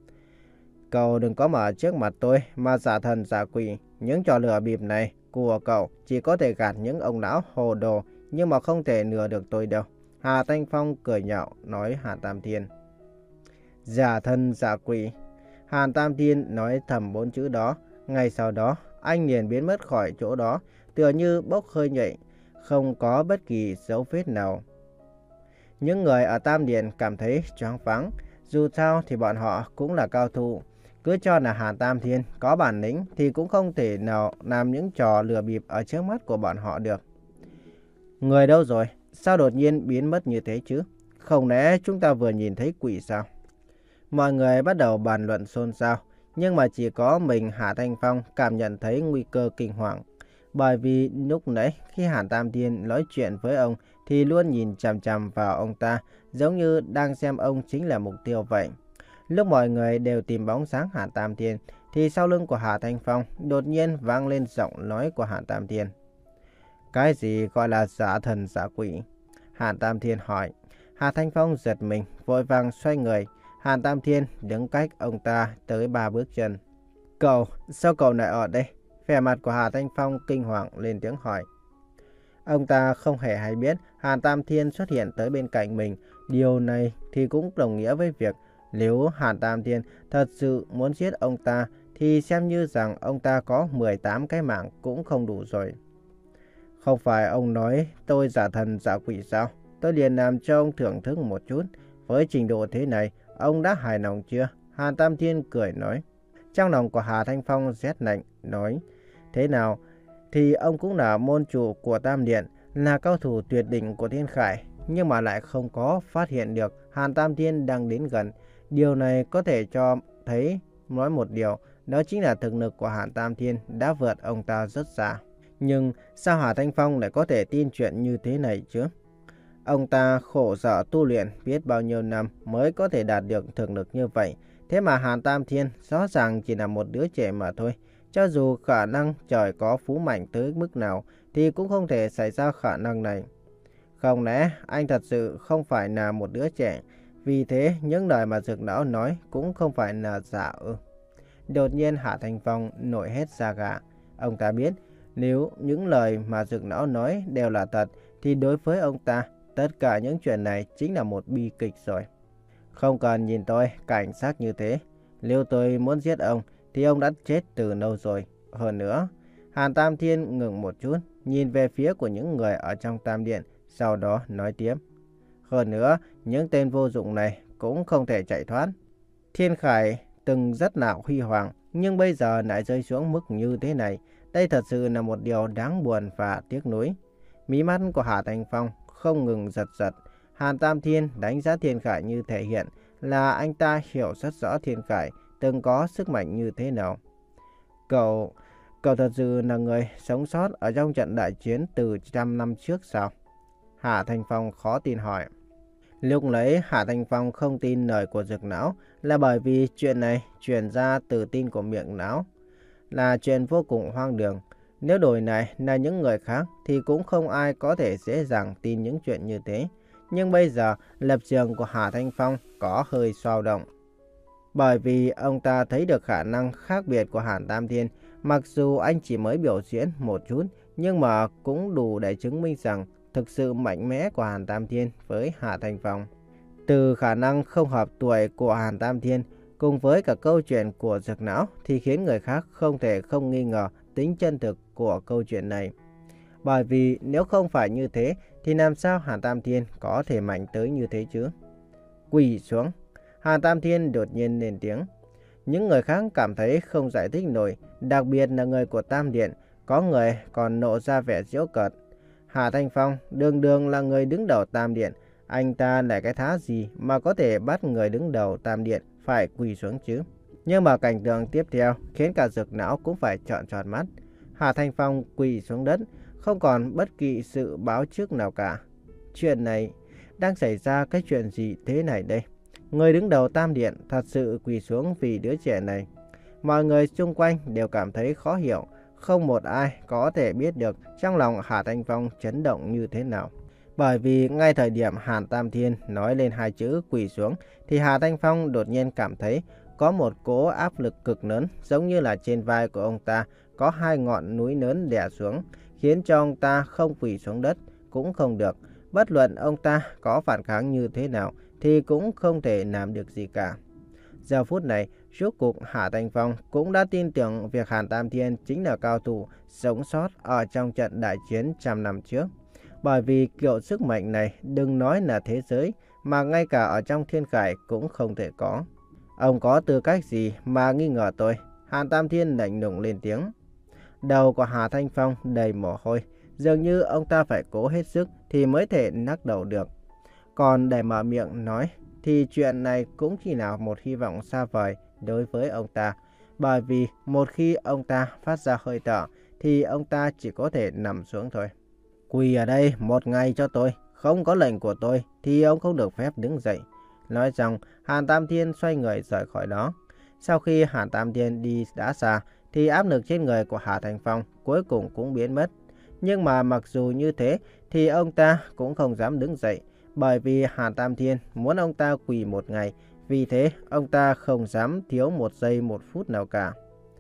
Cậu đừng có mở trước mặt tôi mà giả thần giả quỷ. Những trò lừa bịp này của cậu chỉ có thể gạt những ông lão hồ đồ, nhưng mà không thể lừa được tôi đâu. Hà Thanh Phong cười nhạo nói Hàn Tam Thiên. Giả thân giả quỷ. Hàn Tam Thiên nói thầm bốn chữ đó. Ngay sau đó anh liền biến mất khỏi chỗ đó, tựa như bốc hơi nhảy, không có bất kỳ dấu vết nào. Những người ở Tam Điện cảm thấy choáng váng. Dù sao thì bọn họ cũng là cao thủ. Cứ cho là Hàn Tam Thiên có bản lĩnh thì cũng không thể nào làm những trò lừa bịp ở trước mắt của bọn họ được. Người đâu rồi? Sao đột nhiên biến mất như thế chứ? Không lẽ chúng ta vừa nhìn thấy quỷ sao? Mọi người bắt đầu bàn luận xôn xao. Nhưng mà chỉ có mình Hà Thanh Phong cảm nhận thấy nguy cơ kinh hoàng. Bởi vì lúc nãy khi Hàn Tam Thiên nói chuyện với ông thì luôn nhìn chằm chằm vào ông ta, giống như đang xem ông chính là mục tiêu vậy. Lúc mọi người đều tìm bóng dáng Hàn Tam Thiên thì sau lưng của Hà Thanh Phong đột nhiên vang lên giọng nói của Hàn Tam Thiên. Cái gì gọi là giả thần giả quỷ? Hàn Tam Thiên hỏi. Hà Thanh Phong giật mình, vội vàng xoay người. Hàn Tam Thiên đứng cách ông ta tới ba bước chân. Cậu, sao cậu lại ở đây? Vẻ mặt của Hà Thanh Phong kinh hoàng lên tiếng hỏi. Ông ta không hề hay biết Hàn Tam Thiên xuất hiện tới bên cạnh mình. Điều này thì cũng đồng nghĩa với việc nếu Hàn Tam Thiên thật sự muốn giết ông ta thì xem như rằng ông ta có mười tám cái mạng cũng không đủ rồi. Không phải ông nói tôi giả thần giả quỷ sao? Tôi liền làm cho ông thưởng thức một chút. Với trình độ thế này, ông đã hài lòng chưa? Hàn Tam Thiên cười nói. Trong lòng của Hà Thanh Phong rét lạnh, nói. Thế nào? Thì ông cũng là môn chủ của Tam Điện, là cao thủ tuyệt đỉnh của Thiên Khải. Nhưng mà lại không có phát hiện được Hàn Tam Thiên đang đến gần. Điều này có thể cho thấy nói một điều. Đó chính là thực lực của Hàn Tam Thiên đã vượt ông ta rất xa. Nhưng sao Hà Thanh Phong lại có thể tin chuyện như thế này chứ? Ông ta khổ sở tu luyện biết bao nhiêu năm mới có thể đạt được thực lực như vậy. Thế mà Hàn Tam Thiên rõ ràng chỉ là một đứa trẻ mà thôi. Cho dù khả năng trời có phú mạnh tới mức nào thì cũng không thể xảy ra khả năng này. Không lẽ anh thật sự không phải là một đứa trẻ? Vì thế những lời mà Dược lão nói cũng không phải là giả ư? Đột nhiên Hà Thanh Phong nổi hết da gà. Ông ta biết nếu những lời mà Dược lão nói đều là thật thì đối với ông ta tất cả những chuyện này chính là một bi kịch rồi. Không cần nhìn tôi cảnh sát như thế. Nếu tôi muốn giết ông thì ông đã chết từ lâu rồi. Hơn nữa, Hàn Tam Thiên ngừng một chút, nhìn về phía của những người ở trong Tam Điện, sau đó nói tiếp. Hơn nữa, những tên vô dụng này cũng không thể chạy thoát. Thiên Khải từng rất là huy hoàng, nhưng bây giờ lại rơi xuống mức như thế này. Đây thật sự là một điều đáng buồn và tiếc nuối. Mí mắt của Hà Thanh Phong không ngừng giật giật. Hàn Tam Thiên đánh giá Thiên Khải như thể hiện là anh ta hiểu rất rõ Thiên Khải từng có sức mạnh như thế nào. Cậu, cậu thật sự là người sống sót ở trong trận đại chiến từ trăm năm trước sao? Hà Thanh Phong khó tin hỏi. Lúc nãy Hà Thanh Phong không tin lời của Dược Lão là bởi vì chuyện này truyền ra từ tin của miệng Lão, là chuyện vô cùng hoang đường. Nếu đổi này là những người khác thì cũng không ai có thể dễ dàng tin những chuyện như thế. Nhưng bây giờ lập trường của Hà Thanh Phong có hơi xao động. Bởi vì ông ta thấy được khả năng khác biệt của Hàn Tam Thiên. Mặc dù anh chỉ mới biểu diễn một chút, nhưng mà cũng đủ để chứng minh rằng thực sự mạnh mẽ của Hàn Tam Thiên với Hà Thanh Phong. Từ khả năng không hợp tuổi của Hàn Tam Thiên cùng với cả câu chuyện của Dược Lão thì khiến người khác không thể không nghi ngờ tính chân thực của câu chuyện này. Bởi vì nếu không phải như thế thì làm sao Hàn Tam Thiên có thể mạnh tới như thế chứ? Quỳ xuống. Hàn Tam Thiên đột nhiên lên tiếng. Những người khác cảm thấy không giải thích nổi, đặc biệt là người của Tam Điện, có người còn nộ ra vẻ giễu cợt. Hà Thanh Phong đường đường là người đứng đầu Tam Điện, anh ta lại cái thá gì mà có thể bắt người đứng đầu Tam Điện phải quỳ xuống chứ? Nhưng mà cảnh tượng tiếp theo khiến cả Dược Lão cũng phải trợn tròn mắt. Hà Thanh Phong quỳ xuống đất, không còn bất kỳ sự báo trước nào cả. Chuyện này, đang xảy ra cái chuyện gì thế này đây? Người đứng đầu Tam Điện thật sự quỳ xuống vì đứa trẻ này. Mọi người xung quanh đều cảm thấy khó hiểu, không một ai có thể biết được trong lòng Hà Thanh Phong chấn động như thế nào. Bởi vì ngay thời điểm Hàn Tam Thiên nói lên hai chữ quỳ xuống thì Hà Thanh Phong đột nhiên cảm thấy có một cỗ áp lực cực lớn, giống như là trên vai của ông ta có hai ngọn núi lớn đè xuống, khiến cho ông ta không quỳ xuống đất cũng không được. Bất luận ông ta có phản kháng như thế nào thì cũng không thể làm được gì cả. Giờ phút này, rốt cuộc Hà Thanh Phong cũng đã tin tưởng việc Hàn Tam Thiên chính là cao thủ sống sót ở trong trận đại chiến trăm năm trước. Bởi vì kiểu sức mạnh này đừng nói là thế giới, mà ngay cả ở trong Thiên Khải cũng không thể có. Ông có tư cách gì mà nghi ngờ tôi? Hàn Tam Thiên lạnh lùng lên tiếng. Đầu của Hà Thanh Phong đầy mồ hôi, dường như ông ta phải cố hết sức thì mới thể nắc đầu được. Còn để mở miệng nói thì chuyện này cũng chỉ là một hy vọng xa vời đối với ông ta. Bởi vì một khi ông ta phát ra hơi thở thì ông ta chỉ có thể nằm xuống thôi. Quỳ ở đây một ngày cho tôi, không có lệnh của tôi thì ông không được phép đứng dậy. Nói rằng Hàn Tam Thiên xoay người rời khỏi đó. Sau khi Hàn Tam Thiên đi đã xa thì áp lực trên người của Hà Thanh Phong cuối cùng cũng biến mất. Nhưng mà mặc dù như thế thì ông ta cũng không dám đứng dậy. Bởi vì Hàn Tam Thiên muốn ông ta quỳ một ngày, vì thế ông ta không dám thiếu một giây một phút nào cả.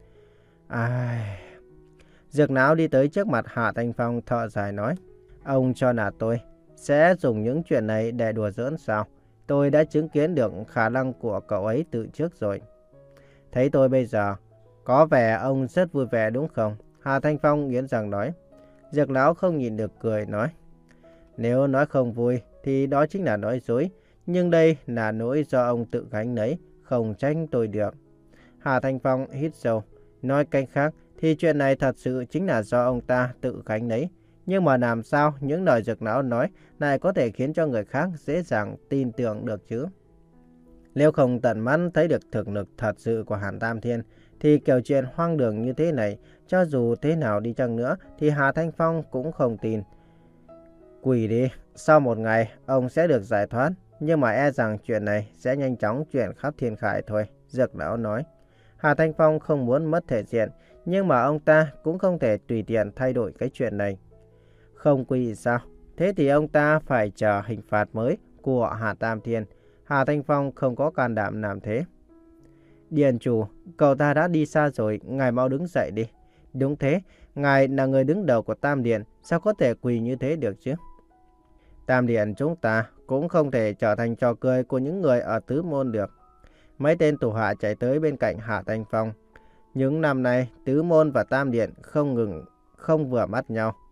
Ai... Dược Lão đi tới trước mặt Hà Thanh Phong thở dài nói. Ông cho là tôi sẽ dùng những chuyện này để đùa giỡn sao? Tôi đã chứng kiến được khả năng của cậu ấy từ trước rồi. Thấy tôi bây giờ, có vẻ ông rất vui vẻ đúng không? Hà Thanh Phong nghiến răng nói. Dược Lão không nhìn được cười nói. Nếu nói không vui thì đó chính là nói dối. Nhưng đây là nỗi do ông tự gánh lấy, không trách tôi được. Hà Thanh Phong hít sâu. Nói cách khác thì chuyện này thật sự chính là do ông ta tự gánh lấy. Nhưng mà làm sao những lời Dược Lão nói lại có thể khiến cho người khác dễ dàng tin tưởng được chứ? Nếu không tận mắt thấy được thực lực thật sự của Hàn Tam Thiên thì kiểu chuyện hoang đường như thế này, cho dù thế nào đi chăng nữa thì Hà Thanh Phong cũng không tin. Quỳ đi, sau một ngày ông sẽ được giải thoát, nhưng mà e rằng chuyện này sẽ nhanh chóng chuyển khắp Thiên Khải thôi, Dược Lão nói. Hà Thanh Phong không muốn mất thể diện, nhưng mà ông ta cũng không thể tùy tiện thay đổi cái chuyện này. Không quỳ sao? Thế thì ông ta phải chờ hình phạt mới của Hà Tam Thiên. Hà Thanh Phong không có can đảm làm thế. Điền chủ, cậu ta đã đi xa rồi, ngài mau đứng dậy đi. Đúng thế, ngài là người đứng đầu của Tam Điện, sao có thể quỳ như thế được chứ? Tam Điện chúng ta cũng không thể trở thành trò cười của những người ở tứ môn được. Mấy tên thủ hạ chạy tới bên cạnh Hà Thanh Phong. Những năm nay, tứ môn và Tam Điện không ngừng, không vừa mắt nhau.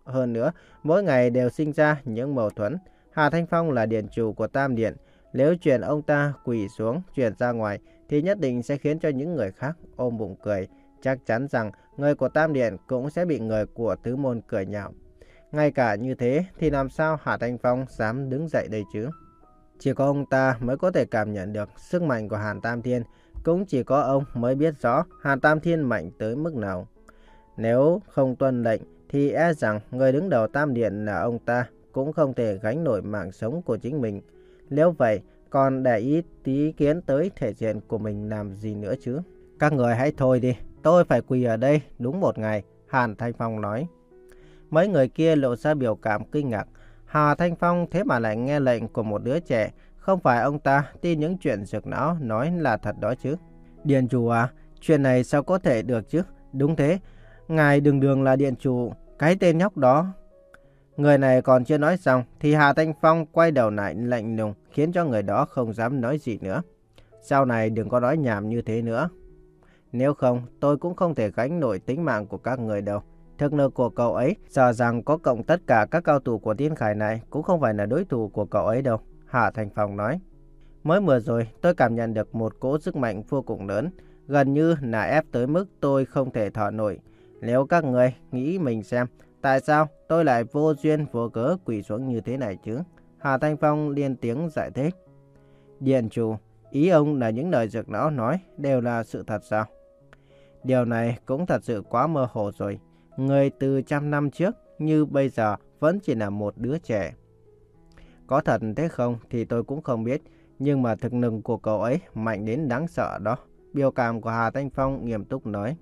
Hơn nữa, mỗi ngày đều sinh ra những mâu thuẫn. Hà Thanh Phong là điện chủ của Tam Điện. Nếu chuyện ông ta quỳ xuống, truyền ra ngoài, thì nhất định sẽ khiến cho những người khác ôm bụng cười. Chắc chắn rằng người của Tam Điện cũng sẽ bị người của Tứ Môn cười nhạo. Ngay cả như thế thì làm sao Hà Thanh Phong dám đứng dậy đây chứ? Chỉ có ông ta mới có thể cảm nhận được sức mạnh của Hàn Tam Thiên. Cũng chỉ có ông mới biết rõ Hàn Tam Thiên mạnh tới mức nào. Nếu không tuân lệnh thì e rằng người đứng đầu Tam Điện là ông ta cũng không thể gánh nổi mạng sống của chính mình. Nếu vậy, còn để ý tí kiến tới thể diện của mình làm gì nữa chứ? Các người hãy thôi đi, tôi phải quỳ ở đây đúng một ngày, Hàn Thanh Phong nói. Mấy người kia lộ ra biểu cảm kinh ngạc. Hà Thanh Phong thế mà lại nghe lệnh của một đứa trẻ. Không phải ông ta tin những chuyện Dược Lão nói là thật đó chứ? Điện chủ à, chuyện này sao có thể được chứ? Đúng thế, ngài đường đường là điện chủ, cái tên nhóc đó. Người này còn chưa nói xong thì Hà Thanh Phong quay đầu lại lạnh lùng, khiến cho người đó không dám nói gì nữa. Sau này đừng có nói nhảm như thế nữa. Nếu không, tôi cũng không thể gánh nổi tính mạng của các người đâu. Thực lực của cậu ấy, sợ rằng có cộng tất cả các cao thủ của Thiên Khải này cũng không phải là đối thủ của cậu ấy đâu, Hạ Thành Phong nói. Mới vừa rồi, tôi cảm nhận được một cỗ sức mạnh vô cùng lớn, gần như là ép tới mức tôi không thể thở nổi. Nếu các người nghĩ mình xem, tại sao tôi lại vô duyên vô cớ quỳ xuống như thế này chứ? Hạ Thanh Phong liên tiếng giải thích. Điện chủ, ý ông là những lời Dược Lão nói đều là sự thật sao? Điều này cũng thật sự quá mơ hồ rồi. Người từ trăm năm trước như bây giờ vẫn chỉ là một đứa trẻ. Có thật thế không thì tôi cũng không biết. Nhưng mà thực lực của cậu ấy mạnh đến đáng sợ đó. Biểu cảm của Hà Thanh Phong nghiêm túc nói.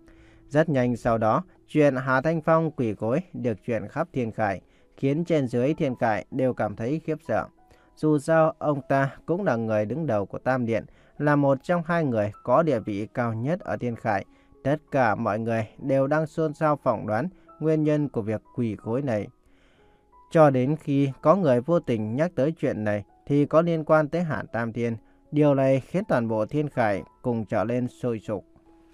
Rất nhanh sau đó, chuyện Hà Thanh Phong quỳ gối được truyền khắp Thiên Khải, khiến trên dưới Thiên Khải đều cảm thấy khiếp sợ. Dù sao, ông ta cũng là người đứng đầu của Tam Điện, là một trong hai người có địa vị cao nhất ở Thiên Khải. Tất cả mọi người đều đang xôn xao phỏng đoán nguyên nhân của việc quỳ gối này. Cho đến khi có người vô tình nhắc tới chuyện này thì có liên quan tới Hàn Tam Thiên. Điều này khiến toàn bộ Thiên Khải cùng trở lên sôi sục.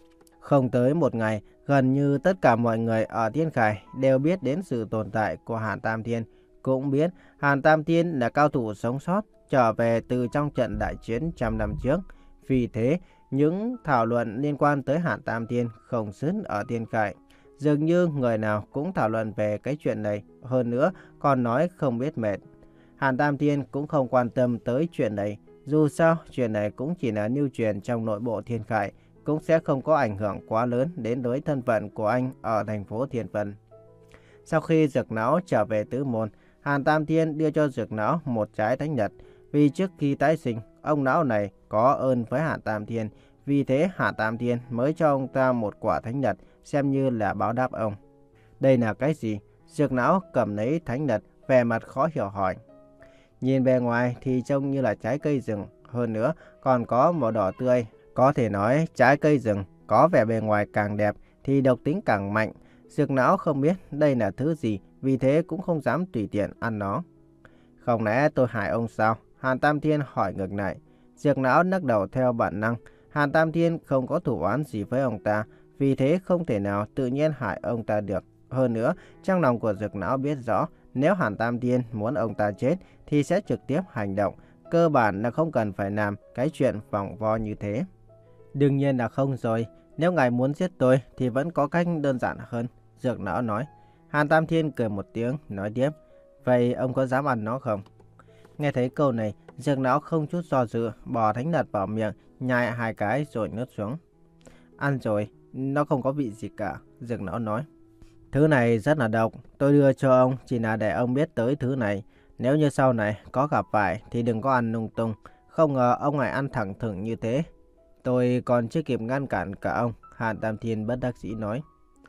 Không tới một ngày, gần như tất cả mọi người ở Thiên Khải đều biết đến sự tồn tại của Hàn Tam Thiên. Cũng biết Hàn Tam Thiên là cao thủ sống sót trở về từ trong trận đại chiến trăm năm trước. Vì thế, những thảo luận liên quan tới Hàn Tam Thiên không dứt ở Thiên Khải. Dường như người nào cũng thảo luận về cái chuyện này, hơn nữa còn nói không biết mệt. Hàn Tam Thiên cũng không quan tâm tới chuyện này. Dù sao, chuyện này cũng chỉ là lưu truyền trong nội bộ Thiên Khải, cũng sẽ không có ảnh hưởng quá lớn đến với thân phận của anh ở thành phố Thiên Vân. Sau khi Dược Lão trở về Tứ Môn, Hàn Tam Thiên đưa cho Dược Lão một trái thánh nhật. Vì trước khi tái sinh, ông lão này có ơn với Hàn Tam Thiên, vì thế Hàn Tam Thiên mới cho ông ta một quả thánh nhật, xem như là báo đáp ông. Đây là cái gì? Dược Lão cầm lấy thánh nhật, vẻ mặt khó hiểu hỏi. Nhìn bề ngoài thì trông như là trái cây rừng, hơn nữa còn có màu đỏ tươi. Có thể nói trái cây rừng có vẻ bề ngoài càng đẹp thì độc tính càng mạnh. Dược Lão không biết đây là thứ gì, vì thế cũng không dám tùy tiện ăn nó. Không lẽ tôi hại ông sao? Hàn Tam Thiên hỏi ngược lại. Dược Lão lắc đầu theo bản năng. Hàn Tam Thiên không có thủ oán gì với ông ta, vì thế không thể nào tự nhiên hại ông ta được. Hơn nữa, trong lòng của Dược Lão biết rõ, nếu Hàn Tam Thiên muốn ông ta chết thì sẽ trực tiếp hành động. Cơ bản là không cần phải làm cái chuyện vòng vo như thế. Đương nhiên là không rồi. Nếu ngài muốn giết tôi thì vẫn có cách đơn giản hơn, Dược Lão nói. Hàn Tam Thiên cười một tiếng, nói tiếp. Vậy ông có dám ăn nó không? Nghe thấy câu này, Dược Lão không chút do dự, bỏ thánh nhật vào miệng, nhai hai cái rồi nuốt xuống. Ăn rồi, nó không có vị gì cả, Dược Lão nói. Thứ này rất là độc, tôi đưa cho ông chỉ là để ông biết tới thứ này. Nếu như sau này có gặp phải thì đừng có ăn lung tung. Không ngờ ông lại ăn thẳng thừng như thế. Tôi còn chưa kịp ngăn cản cả ông, Hàn Tam Thiên bất đắc dĩ nói.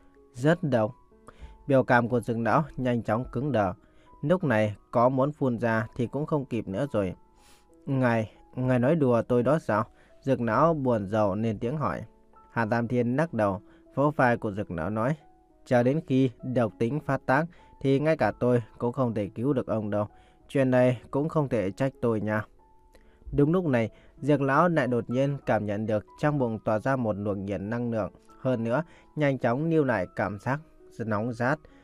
Rất độc. Biểu cảm của Dược Lão nhanh chóng cứng đờ. Lúc này có muốn phun ra thì cũng không kịp nữa rồi. Ngài, ngài nói đùa tôi đó sao? Dược Lão buồn rầu nên tiếng hỏi. Hàn Tam Thiên lắc đầu, vỗ vai của Dược Lão nói. Chờ đến khi độc tính phát tác thì ngay cả tôi cũng không thể cứu được ông đâu. Chuyện này cũng không thể trách tôi nha. Đúng lúc này, Dược Lão lại đột nhiên cảm nhận được trong bụng tỏa ra một luồng nhiệt năng lượng. Hơn nữa, nhanh chóng lưu lại cảm giác nóng rát.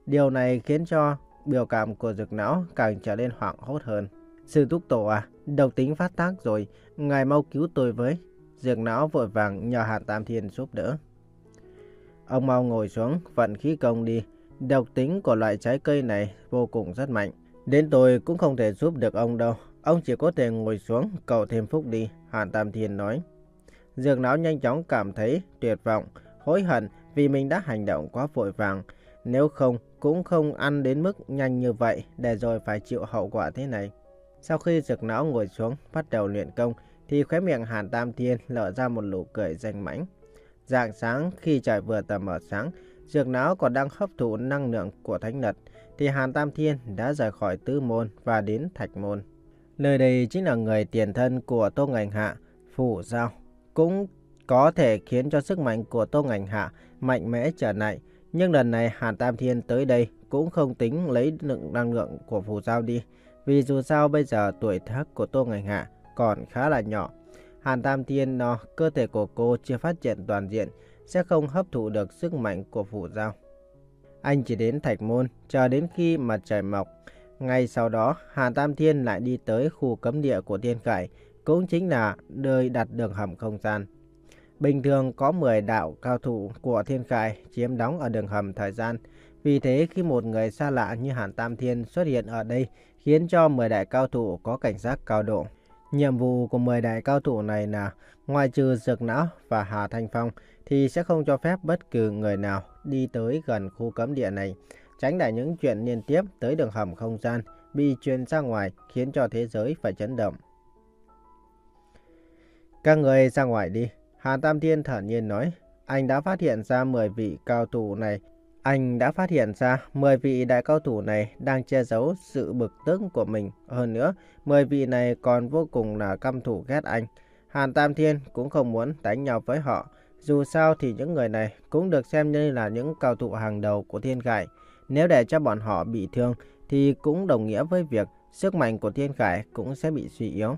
Điều này khiến cho biểu cảm của Dược Lão càng trở nên hoảng hốt hơn. Sư Túc Tổ à, độc tính phát tác rồi, ngài mau cứu tôi với. Dược Lão vội vàng nhờ Hàn Tam Thiên giúp đỡ. Ông mau ngồi xuống, vận khí công đi. Độc tính của loại trái cây này vô cùng rất mạnh. Đến tôi cũng không thể giúp được ông đâu. Ông chỉ có thể ngồi xuống, cầu thêm phúc đi, Hàn Tam Thiên nói. Dược Lão nhanh chóng cảm thấy tuyệt vọng, hối hận vì mình đã hành động quá vội vàng. Nếu không, cũng không ăn đến mức nhanh như vậy để rồi phải chịu hậu quả thế này. Sau khi Dược Lão ngồi xuống bắt đầu luyện công, thì khóe miệng Hàn Tam Thiên lở ra một nụ cười danh mãnh. Rạng sáng khi trời vừa tầm mở sáng, Dược Lão còn đang hấp thụ năng lượng của Thánh Nật, thì Hàn Tam Thiên đã rời khỏi Tứ Môn và đến Thạch Môn. Nơi đây chính là người tiền thân của Tô Ngành Hạ, Phù Giao, cũng có thể khiến cho sức mạnh của Tô Ngành Hạ mạnh mẽ trở lại. Nhưng lần này Hàn Tam Thiên tới đây cũng không tính lấy lượng năng lượng của Phù Giao đi, vì dù sao bây giờ tuổi tác của Tô Ngành Hạ còn khá là nhỏ. Hàn Tam Thiên no, cơ thể của cô chưa phát triển toàn diện, sẽ không hấp thụ được sức mạnh của Phù Giao. Anh chỉ đến Thạch Môn, chờ đến khi mặt trời mọc. Ngay sau đó, Hàn Tam Thiên lại đi tới khu cấm địa của Thiên Khải, cũng chính là nơi đặt đường hầm không gian. Bình thường có mười đạo cao thủ của Thiên Khải chiếm đóng ở đường hầm thời gian. Vì thế khi một người xa lạ như Hàn Tam Thiên xuất hiện ở đây, khiến cho mười đại cao thủ có cảnh giác cao độ. Nhiệm vụ của mười đại cao thủ này là ngoài trừ Dược Lão và Hà Thanh Phong thì sẽ không cho phép bất cứ người nào đi tới gần khu cấm địa này, tránh để những chuyện liên tiếp tới đường hầm không gian bị truyền ra ngoài khiến cho thế giới phải chấn động. Các người ra ngoài đi, Hàn Tam Thiên thản nhiên nói. Anh đã phát hiện ra mười vị cao thủ này. Anh đã phát hiện ra mười vị đại cao thủ này đang che giấu sự bực tức của mình. Hơn nữa, mười vị này còn vô cùng là căm thù ghét anh. Hàn Tam Thiên cũng không muốn đánh nhau với họ. Dù sao thì những người này cũng được xem như là những cao thủ hàng đầu của Thiên Khải. Nếu để cho bọn họ bị thương thì cũng đồng nghĩa với việc sức mạnh của Thiên Khải cũng sẽ bị suy yếu.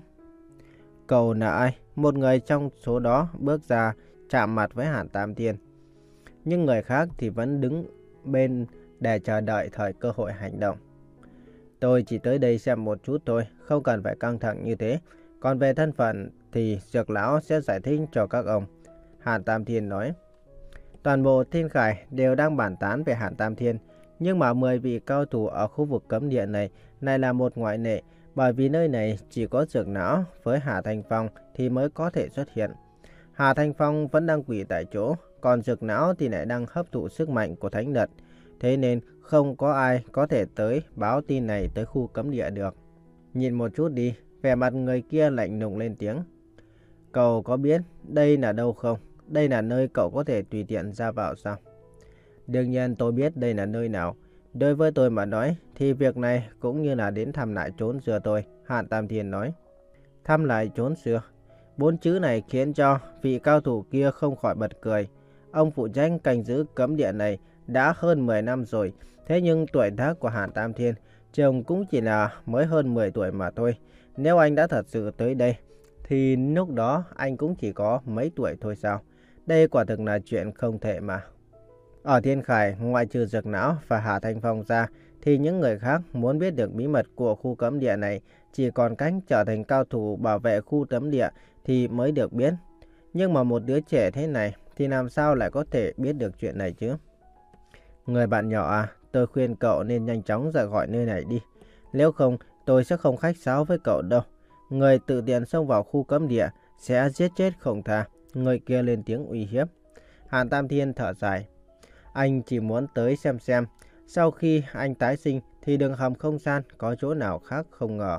Cậu là ai? Một người trong số đó bước ra chạm mặt với Hàn Tam Thiên. Nhưng người khác thì vẫn đứng bên để chờ đợi thời cơ hội hành động. Tôi chỉ tới đây xem một chút thôi, không cần phải căng thẳng như thế. Còn về thân phận thì Dược Lão sẽ giải thích cho các ông, Hàn Tam Thiên nói. Toàn bộ Thiên Khải đều đang bàn tán về Hàn Tam Thiên. Nhưng mà mười vị cao thủ ở khu vực cấm địa này này là một ngoại lệ, bởi vì nơi này chỉ có Dược Lão với Hà Thanh Phong thì mới có thể xuất hiện. Hà Thanh Phong vẫn đang quỳ tại chỗ, còn Dược Lão thì lại đang hấp thụ sức mạnh của Thánh Nật. Thế nên không có ai có thể tới báo tin này tới khu cấm địa được. Nhìn một chút đi, vẻ mặt người kia lạnh lùng lên tiếng. Cậu có biết đây là đâu không? Đây là nơi cậu có thể tùy tiện ra vào sao? Đương nhiên tôi biết đây là nơi nào. Đối với tôi mà nói thì việc này cũng như là đến thăm lại chốn xưa tôi, Hàn Tam Thiên nói. Thăm lại chốn xưa. Bốn chữ này khiến cho vị cao thủ kia không khỏi bật cười. Ông phụ trách canh giữ cấm địa này đã hơn mười năm rồi. Thế nhưng tuổi tác của Hàn Tam Thiên chồng cũng chỉ là mới hơn mười tuổi mà thôi. Nếu anh đã thật sự tới đây thì lúc đó anh cũng chỉ có mấy tuổi thôi sao? Đây quả thực là chuyện không thể mà. Ở Thiên Khải, ngoại trừ Dược Lão và Hà Thanh Phong ra, thì những người khác muốn biết được bí mật của khu cấm địa này chỉ còn cách trở thành cao thủ bảo vệ khu cấm địa thì mới được biết. Nhưng mà một đứa trẻ thế này thì làm sao lại có thể biết được chuyện này chứ? Người bạn nhỏ à, tôi khuyên cậu nên nhanh chóng rời khỏi nơi này đi. Nếu không, tôi sẽ không khách sáo với cậu đâu. Người tự tiện xông vào khu cấm địa sẽ giết chết không tha. Người kia lên tiếng uy hiếp. Hàn Tam Thiên thở dài. Anh chỉ muốn tới xem xem. Sau khi anh tái sinh thì đường hầm không gian có chỗ nào khác không ngờ.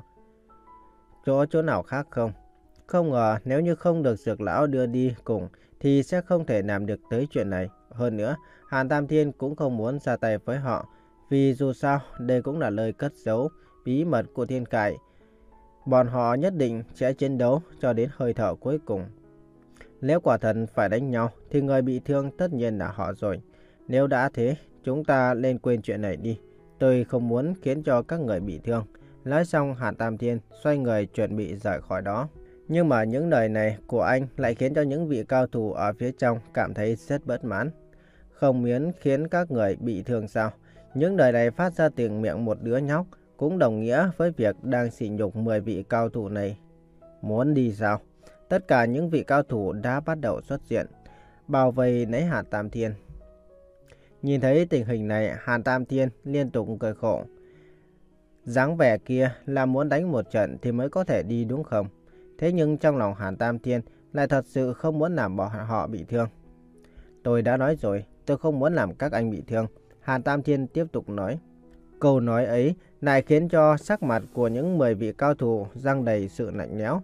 Chỗ chỗ nào khác không? Không ngờ nếu như không được Dược Lão đưa đi cùng thì sẽ không thể làm được tới chuyện này. Hơn nữa, Hàn Tam Thiên cũng không muốn ra tay với họ. Vì dù sao, đây cũng là nơi cất giấu bí mật của Thiên Khải. Bọn họ nhất định sẽ chiến đấu cho đến hơi thở cuối cùng. Nếu quả thật phải đánh nhau thì người bị thương tất nhiên là họ rồi. Nếu đã thế, chúng ta nên quên chuyện này đi. Tôi không muốn khiến cho các người bị thương. Nói xong, Hàn Tam Thiên xoay người chuẩn bị rời khỏi đó. Nhưng mà những lời này của anh lại khiến cho những vị cao thủ ở phía trong cảm thấy rất bất mãn. Không muốn khiến các người bị thương sao? Những lời này phát ra từ miệng một đứa nhóc cũng đồng nghĩa với việc đang sỉ nhục mười vị cao thủ này. Muốn đi sao? Tất cả những vị cao thủ đã bắt đầu xuất hiện, bao vây lấy Hàn Tam Thiên. Nhìn thấy tình hình này, Hàn Tam Thiên liên tục cười khổ. Dáng vẻ kia là muốn đánh một trận thì mới có thể đi đúng không? Thế nhưng trong lòng Hàn Tam Thiên lại thật sự không muốn làm bọn họ bị thương. Tôi đã nói rồi, tôi không muốn làm các anh bị thương. Hàn Tam Thiên tiếp tục nói. Câu nói ấy lại khiến cho sắc mặt của những mười vị cao thủ răng đầy sự lạnh lẽo.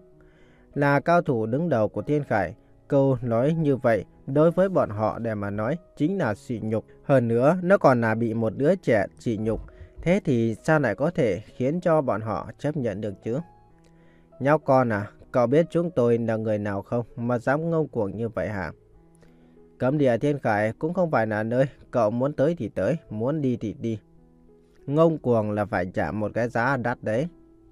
Là cao thủ đứng đầu của Thiên Khải, câu nói như vậy đối với bọn họ để mà nói chính là sỉ nhục. Hơn nữa, nó còn là bị một đứa trẻ sỉ nhục. Thế thì sao lại có thể khiến cho bọn họ chấp nhận được chứ? Nhóc con à, cậu biết chúng tôi là người nào không mà dám ngông cuồng như vậy hả? Cấm địa Thiên Khải cũng không phải là nơi cậu muốn tới thì tới, muốn đi thì đi. Ngông cuồng là phải trả một cái giá đắt đấy.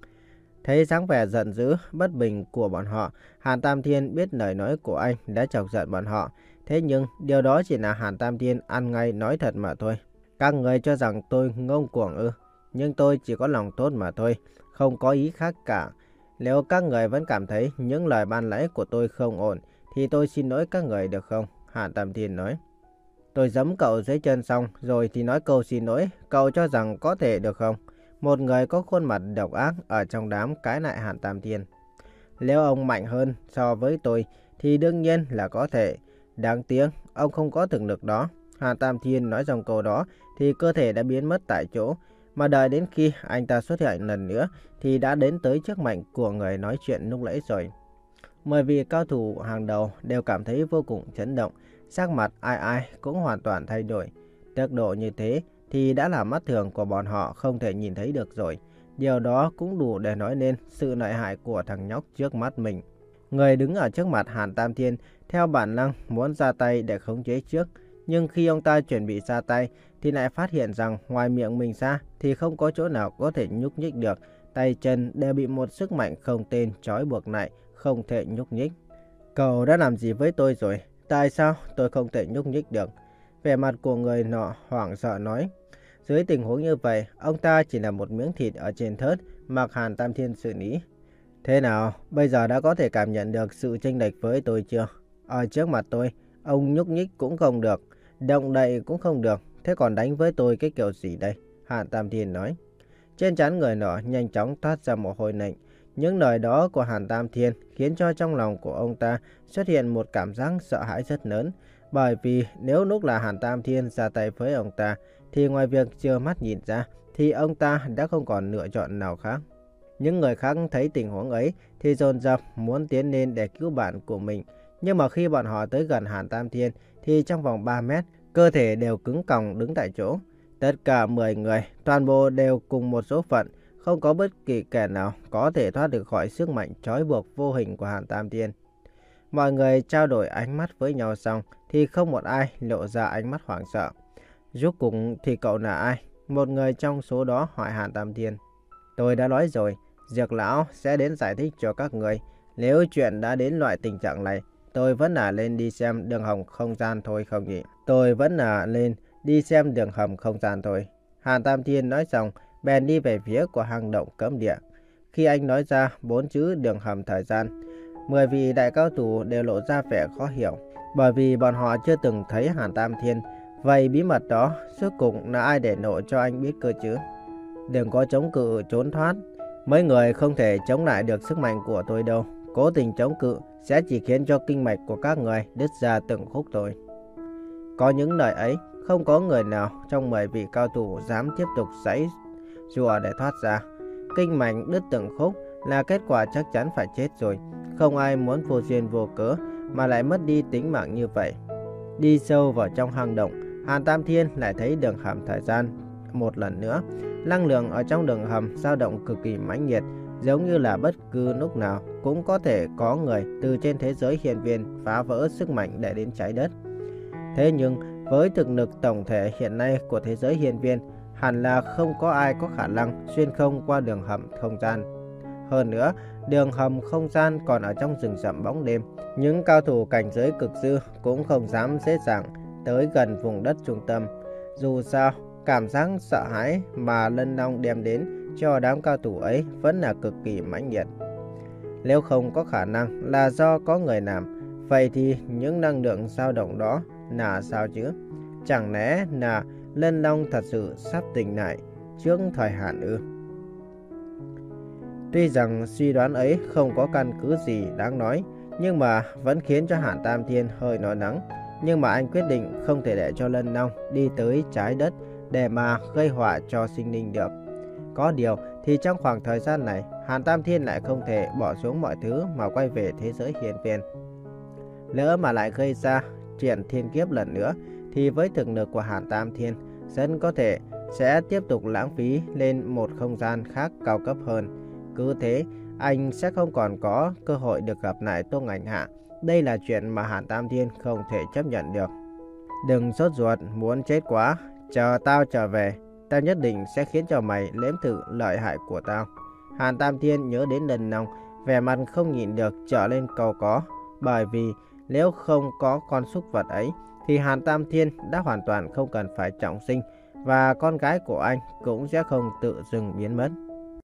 Thấy dáng vẻ giận dữ, bất bình của bọn họ, Hàn Tam Thiên biết lời nói của anh đã chọc giận bọn họ. Thế nhưng điều đó chỉ là Hàn Tam Thiên ăn ngay nói thật mà thôi. Các người cho rằng tôi ngông cuồng ư? Nhưng tôi chỉ có lòng tốt mà thôi, không có ý khác cả. Nếu các người vẫn cảm thấy những lời ban nãy của tôi không ổn, thì tôi xin lỗi các người được không? Hàn Tam Thiên nói. Tôi giẫm cậu dưới chân xong rồi thì nói câu xin lỗi, cậu cho rằng có thể được không? Một người có khuôn mặt độc ác ở trong đám cãi lại Hàn Tam Thiên. Nếu ông mạnh hơn so với tôi thì đương nhiên là có thể. Đáng tiếc, ông không có thực lực đó. Hàn Tam Thiên nói xong câu đó thì cơ thể đã biến mất tại chỗ. Mà đợi đến khi anh ta xuất hiện lần nữa thì đã đến tới trước mặt của người nói chuyện lúc nãy rồi. Mười vị cao thủ hàng đầu đều cảm thấy vô cùng chấn động. Sắc mặt ai ai cũng hoàn toàn thay đổi. Tốc độ như thế thì đã là mắt thường của bọn họ không thể nhìn thấy được rồi. Điều đó cũng đủ để nói lên sự lợi hại của thằng nhóc trước mắt mình. Người đứng ở trước mặt Hàn Tam Thiên theo bản năng muốn ra tay để khống chế trước. Nhưng khi ông ta chuẩn bị ra tay thì lại phát hiện rằng ngoài miệng mình ra thì không có chỗ nào có thể nhúc nhích được. Tay chân đều bị một sức mạnh không tên trói buộc lại, không thể nhúc nhích. Cậu đã làm gì với tôi rồi? Tại sao tôi không thể nhúc nhích được? Vẻ mặt của người nọ hoảng sợ nói. Dưới tình huống như vậy, ông ta chỉ là một miếng thịt ở trên thớt mặc Hàn Tam Thiên xử lý. Thế nào, bây giờ đã có thể cảm nhận được sự chênh lệch với tôi chưa? Ở trước mặt tôi, ông nhúc nhích cũng không được, động đậy cũng không được, thế còn đánh với tôi cái kiểu gì đây? Hàn Tam Thiên nói. Trên trán người nọ nhanh chóng thoát ra mồ hôi lạnh. Những lời đó của Hàn Tam Thiên khiến cho trong lòng của ông ta xuất hiện một cảm giác sợ hãi rất lớn. Bởi vì nếu lúc là Hàn Tam Thiên ra tay với ông ta, thì ngoài việc trơ mắt nhìn ra, thì ông ta đã không còn lựa chọn nào khác. Những người khác thấy tình huống ấy thì dồn dập muốn tiến lên để cứu bạn của mình. Nhưng mà khi bọn họ tới gần Hàn Tam Thiên, thì trong vòng ba mét, cơ thể đều cứng còng đứng tại chỗ. Tất cả mười người, toàn bộ đều cùng một số phận. Không có bất kỳ kẻ nào có thể thoát được khỏi sức mạnh trói buộc vô hình của Hàn Tam Thiên. Mọi người trao đổi ánh mắt với nhau xong thì không một ai lộ ra ánh mắt hoảng sợ. Rốt cuộc thì cậu là ai? Một người trong số đó hỏi Hàn Tam Thiên. Tôi đã nói rồi, Dược Lão sẽ đến giải thích cho các người. Nếu chuyện đã đến loại tình trạng này, tôi vẫn là lên đi xem đường hầm không gian thôi không nhỉ? Tôi vẫn là lên đi xem đường hầm không gian thôi. Hàn Tam Thiên nói xong, bèn đi về phía của hang động cấm địa. Khi anh nói ra bốn chữ đường hầm thời gian, mười vị đại cao thủ đều lộ ra vẻ khó hiểu, bởi vì bọn họ chưa từng thấy Hàn Tam Thiên. Vậy bí mật đó, suốt cùng là ai để lộ cho anh biết cơ chứ? Đừng có chống cự trốn thoát. Mấy người không thể chống lại được sức mạnh của tôi đâu. Cố tình chống cự sẽ chỉ khiến cho kinh mạch của các người đứt ra từng khúc thôi. Có những lời ấy, không có người nào trong mười vị cao thủ dám tiếp tục giãy giụa để thoát ra. Kinh mạch đứt từng khúc là kết quả chắc chắn phải chết rồi. Không ai muốn vô duyên vô cớ mà lại mất đi tính mạng như vậy. Đi sâu vào trong hang động, Hàn Tam Thiên lại thấy đường hầm thời gian một lần nữa. Năng lượng ở trong đường hầm dao động cực kỳ mãnh liệt, giống như là bất cứ lúc nào cũng có thể có người từ trên thế giới hiên viên phá vỡ sức mạnh để đến trái đất. Thế nhưng với thực lực tổng thể hiện nay của thế giới hiên viên, hẳn là không có ai có khả năng xuyên không qua đường hầm không gian. Hơn nữa, đường hầm không gian còn ở trong rừng rậm bóng đêm. Những cao thủ cảnh giới cực dư cũng không dám dễ dàng tới gần vùng đất trung tâm. Dù sao, Cảm giác sợ hãi mà Lân Long đem đến cho đám cao thủ ấy vẫn là cực kỳ mãnh liệt. Nếu không có khả năng là do có người làm, vậy thì những năng lượng dao động đó là sao chứ? Chẳng lẽ là Lân Long thật sự sắp tỉnh lại trước thời hạn ư? Tuy rằng suy đoán ấy không có căn cứ gì đáng nói, nhưng mà vẫn khiến cho Hàn Tam Thiên hơi lo lắng. Nhưng mà anh quyết định không thể để cho Lân Long đi tới trái đất để mà gây họa cho sinh linh được. Có điều thì trong khoảng thời gian này, Hàn Tam Thiên lại không thể bỏ xuống mọi thứ mà quay về thế giới hiên viên. Lỡ mà lại gây ra chuyện thiên kiếp lần nữa, thì với thực lực của Hàn Tam Thiên, rất có thể sẽ tiếp tục lãng phí lên một không gian khác cao cấp hơn. Cứ thế, anh sẽ không còn có cơ hội được gặp lại Tô Ngạnh Hạ. Đây là chuyện mà Hàn Tam Thiên không thể chấp nhận được. Đừng sốt ruột, muốn chết quá. Chờ tao trở về, tao nhất định sẽ khiến cho mày nếm thử lợi hại của tao. Hàn Tam Thiên nhớ đến Lân Long, vẻ mặt không nhịn được trở lên cầu có. Bởi vì nếu không có con súc vật ấy, thì Hàn Tam Thiên đã hoàn toàn không cần phải trọng sinh, và con gái của anh cũng sẽ không tự dưng biến mất.